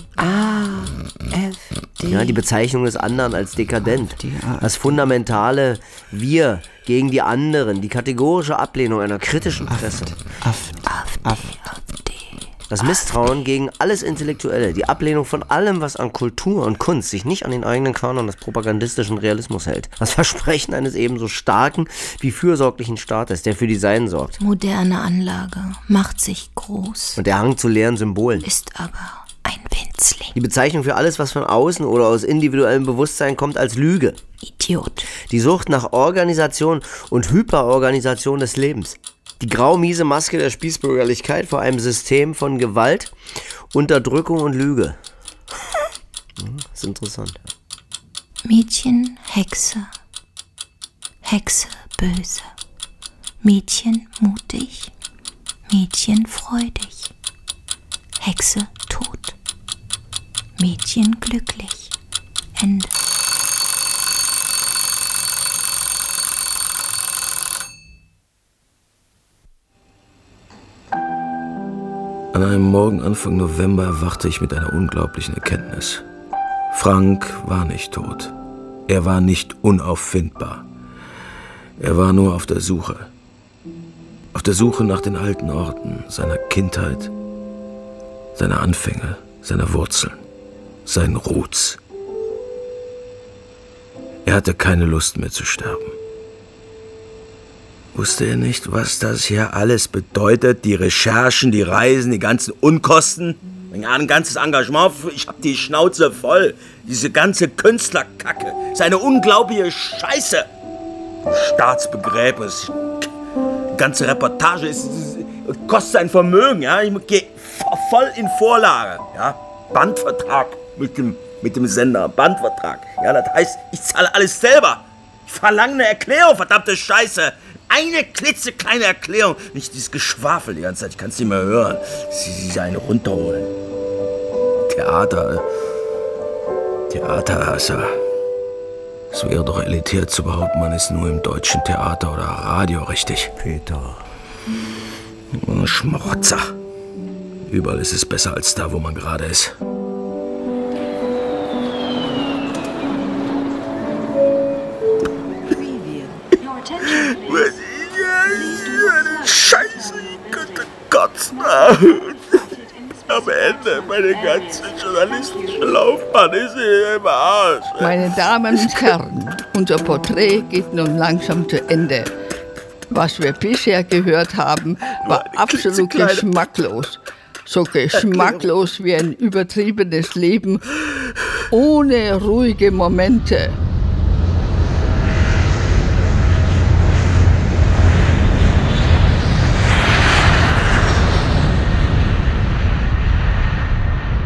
[SPEAKER 5] Ja, die Bezeichnung des anderen als dekadent, das fundamentale Wir gegen die anderen, die kategorische Ablehnung einer kritischen Presse. Das Misstrauen gegen alles Intellektuelle, die Ablehnung von allem, was an Kultur und Kunst sich nicht an den eigenen Kanon des propagandistischen Realismus hält. Das Versprechen eines ebenso starken wie fürsorglichen Staates, der für die Seinen sorgt.
[SPEAKER 17] Moderne Anlage macht sich groß.
[SPEAKER 5] Und der Hang zu leeren Symbolen.
[SPEAKER 17] Ist aber ein Winzling.
[SPEAKER 5] Die Bezeichnung für alles, was von außen oder aus individuellem Bewusstsein kommt, als Lüge.
[SPEAKER 17] Idiot.
[SPEAKER 5] Die Sucht nach Organisation und Hyperorganisation des Lebens. Die grau-miese Maske der Spießbürgerlichkeit vor einem System von Gewalt, Unterdrückung und Lüge. Das ist interessant.
[SPEAKER 17] Mädchen, Hexe. Hexe, böse. Mädchen, mutig. Mädchen, freudig. Hexe, tot. Mädchen, glücklich. Ende.
[SPEAKER 6] An einem Morgen Anfang November erwachte ich mit einer unglaublichen Erkenntnis. Frank war nicht tot. Er war nicht unauffindbar. Er war nur auf der Suche. Auf der Suche nach den alten Orten seiner Kindheit, seiner Anfänge, seiner Wurzeln, seinen Roots. Er hatte keine Lust mehr zu sterben. Wusste er nicht, was das hier alles bedeutet? Die Recherchen, die Reisen, die ganzen Unkosten? Ein ganzes Engagement, ich hab die Schnauze voll. Diese ganze Künstlerkacke, seine unglaubliche Scheiße. Staatsbegräbnis, die ganze Reportage kostet ein Vermögen, ja. Ich gehe voll in Vorlage, ja. Bandvertrag mit dem Sender, Bandvertrag. Ja, das heißt, ich zahle alles selber. Ich verlange eine Erklärung, verdammte Scheiße. Eine klitzekleine Erklärung. Nicht dieses Geschwafel die ganze Zeit. Ich kann es nicht mehr hören. Sie eine runterholen. Theater, also. Es wäre doch elitär zu behaupten, man ist nur im deutschen Theater oder Radio richtig.
[SPEAKER 5] Peter.
[SPEAKER 6] Schmarotzer. Überall ist es besser als da, wo man gerade ist. Scheiße, ich könnte kotzen. Am Ende, meine ganze journalistische Laufbahn ist hier im Arsch.
[SPEAKER 4] Meine Damen und Herren, unser Porträt geht nun langsam zu Ende. Was wir bisher gehört haben, war absolut geschmacklos. So geschmacklos wie ein übertriebenes Leben ohne ruhige Momente.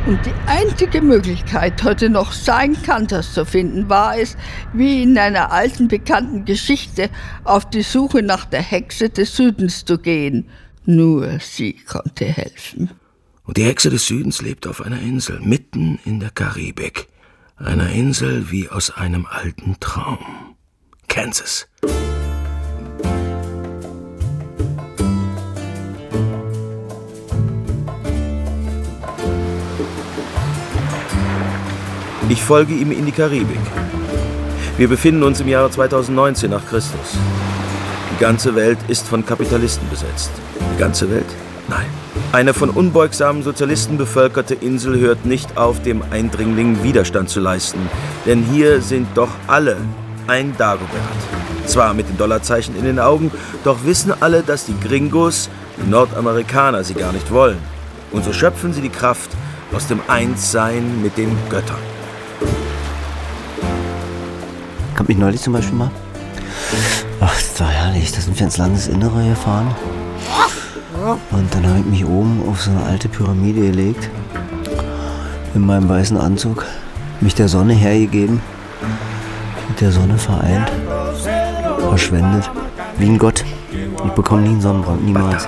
[SPEAKER 4] Und die einzige Möglichkeit, heute noch sein Kansas zu finden, war es, wie in einer alten bekannten Geschichte, auf die Suche nach der Hexe des Südens zu gehen. Nur sie konnte helfen.
[SPEAKER 6] Und die Hexe des Südens lebt auf einer Insel, mitten in der Karibik. Einer Insel wie aus einem alten Traum. Kansas. Ich folge ihm in die Karibik. Wir befinden uns im Jahre 2019 nach Christus. Die ganze Welt ist von Kapitalisten besetzt. Die ganze Welt? Nein. Eine von unbeugsamen Sozialisten bevölkerte Insel hört nicht auf, dem Eindringling Widerstand zu leisten. Denn hier sind doch alle ein Dagobert. Zwar mit den Dollarzeichen in den Augen, doch wissen alle, dass die Gringos, die Nordamerikaner, sie gar nicht wollen. Und so schöpfen sie die Kraft aus dem Einssein mit den Göttern.
[SPEAKER 5] Kommt mich neulich zum Beispiel mal. Ach, das war herrlich. Da sind wir ins Landesinnere gefahren. Und dann habe ich mich oben auf so eine alte Pyramide gelegt. In meinem weißen Anzug. Mich der Sonne hergegeben. Mit der Sonne vereint. Verschwendet. Wie ein Gott. Ich bekomme nie einen Sonnenbrand. Niemals.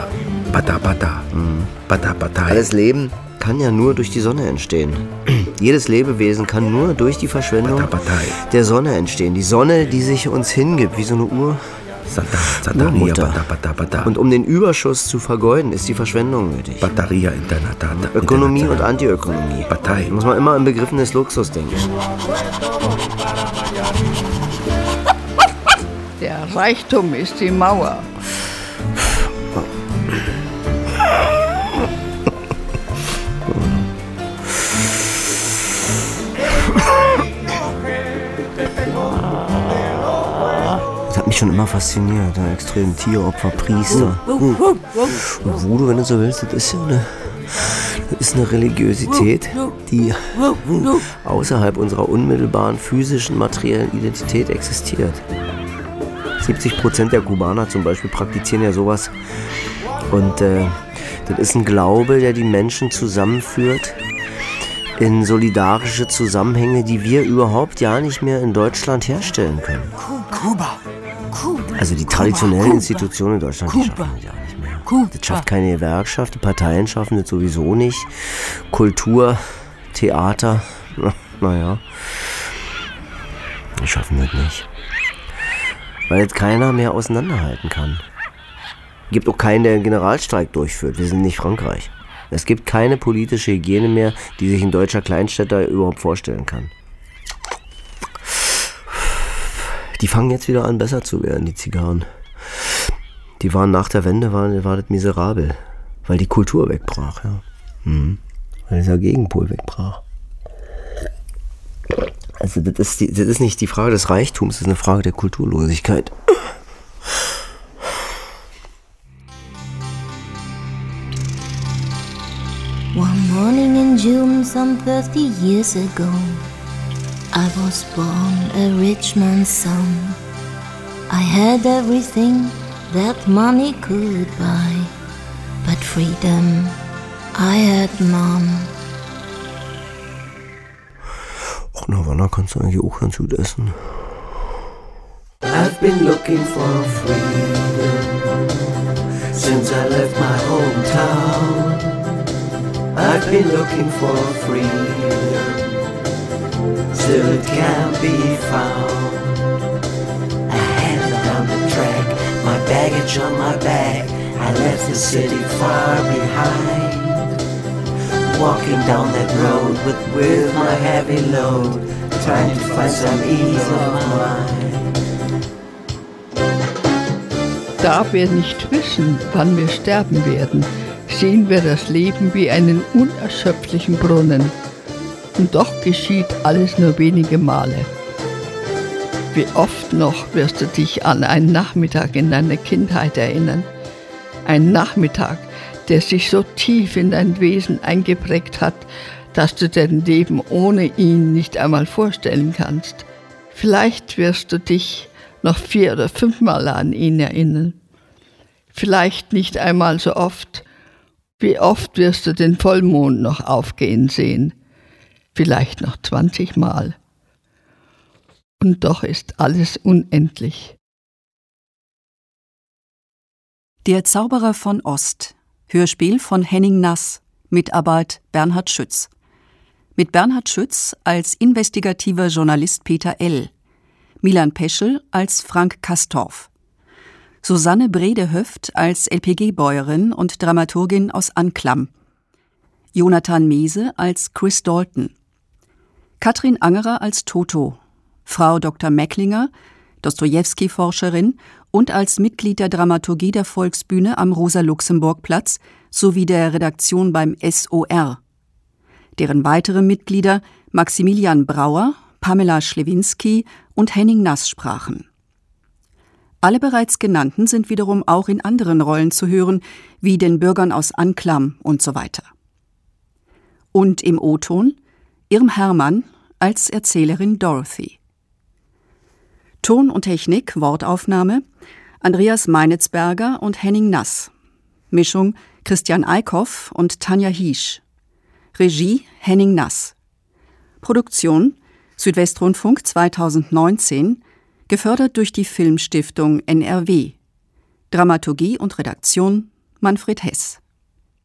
[SPEAKER 5] Alles Leben kann ja nur durch die Sonne entstehen. Jedes Lebewesen kann nur durch die Verschwendung der Sonne entstehen. Die Sonne, die sich uns hingibt, wie so eine Urmutter. Und um den Überschuss zu vergeuden, ist die Verschwendung nötig. Ökonomie und Antiökonomie. Da muss man immer an Begriffen des Luxus denken.
[SPEAKER 4] Der Reichtum ist die Mauer.
[SPEAKER 5] Das hat mich schon immer fasziniert, der extremen Tieropfer, Priester. Und Voodoo, wenn du so willst, das ist eine Religiosität, die außerhalb unserer unmittelbaren physischen, materiellen Identität existiert. 70% der Kubaner zum Beispiel praktizieren ja sowas. Und das ist ein Glaube, der die Menschen zusammenführt in solidarische Zusammenhänge, die wir überhaupt ja nicht mehr in Deutschland herstellen können. Also die traditionellen Institutionen in Deutschland, die schaffen das ja nicht mehr. Das schafft keine Gewerkschaft, die Parteien schaffen das sowieso nicht. Kultur, Theater, naja, die schaffen das nicht. Weil jetzt keiner mehr auseinanderhalten kann. Es gibt auch keinen, der einen Generalstreik durchführt. Wir sind nicht Frankreich. Es gibt keine politische Hygiene mehr, die sich ein deutscher Kleinstädter überhaupt vorstellen kann. Die fangen jetzt wieder an, besser zu werden, die Zigarren. Die waren nach der Wende, war das miserabel. Weil die Kultur wegbrach, ja. Weil dieser Gegenpol wegbrach. Also das ist nicht die Frage des Reichtums, das ist eine Frage der Kulturlosigkeit.
[SPEAKER 11] One morning in June, some 30 years ago, I was born a rich man's son. I had everything that money could buy, but freedom I had none.
[SPEAKER 5] Ach, Havanna kannst du eigentlich auch ganz gut essen.
[SPEAKER 2] I've been looking for freedom since I left my hometown. I've been looking for freedom, still it can't be found. I headed down the track, my baggage on my back. I left the city far behind. Walking down that road with my heavy load, trying to find some ease of mind.
[SPEAKER 4] Da wir nicht wissen, wann wir sterben werden, sehen wir das Leben wie einen unerschöpflichen Brunnen. Und doch geschieht alles nur wenige Male. Wie oft noch wirst du dich an einen Nachmittag in deiner Kindheit erinnern? Ein Nachmittag, der sich so tief in dein Wesen eingeprägt hat, dass du dein Leben ohne ihn nicht einmal vorstellen kannst. Vielleicht wirst du dich noch 4 oder 5 Mal an ihn erinnern. Vielleicht nicht einmal so oft Wie oft wirst du den Vollmond noch aufgehen sehen? Vielleicht noch 20 Mal. Und doch ist alles unendlich.
[SPEAKER 3] Der Zauberer von Ost. Hörspiel von Henning Nass. Mitarbeit Bernhard Schütz. Mit Bernhard Schütz als investigativer Journalist Peter L., Milan Peschel als Frank Kastorf, Susanne Bredehöft als LPG-Bäuerin und Dramaturgin aus Anklam, Jonathan Mese als Chris Dalton, Katrin Angerer als Toto, Frau Dr. Mecklinger, Dostojewski-Forscherin und als Mitglied der Dramaturgie der Volksbühne am Rosa-Luxemburg-Platz sowie der Redaktion beim SOR. Deren weitere Mitglieder Maximilian Brauer, Pamela Schlewinski und Henning Nass sprachen. Alle bereits genannten sind wiederum auch in anderen Rollen zu hören, wie den Bürgern aus Anklam und so weiter. Und im O-Ton Irm Hermann als Erzählerin Dorothy. Ton und Technik, Wortaufnahme Andreas Meinitzberger und Henning Nass. Mischung Christian Eickhoff und Tanja Hiesch. Regie Henning Nass. Produktion Südwestrundfunk 2019, gefördert durch die Filmstiftung NRW. Dramaturgie und Redaktion Manfred Hess.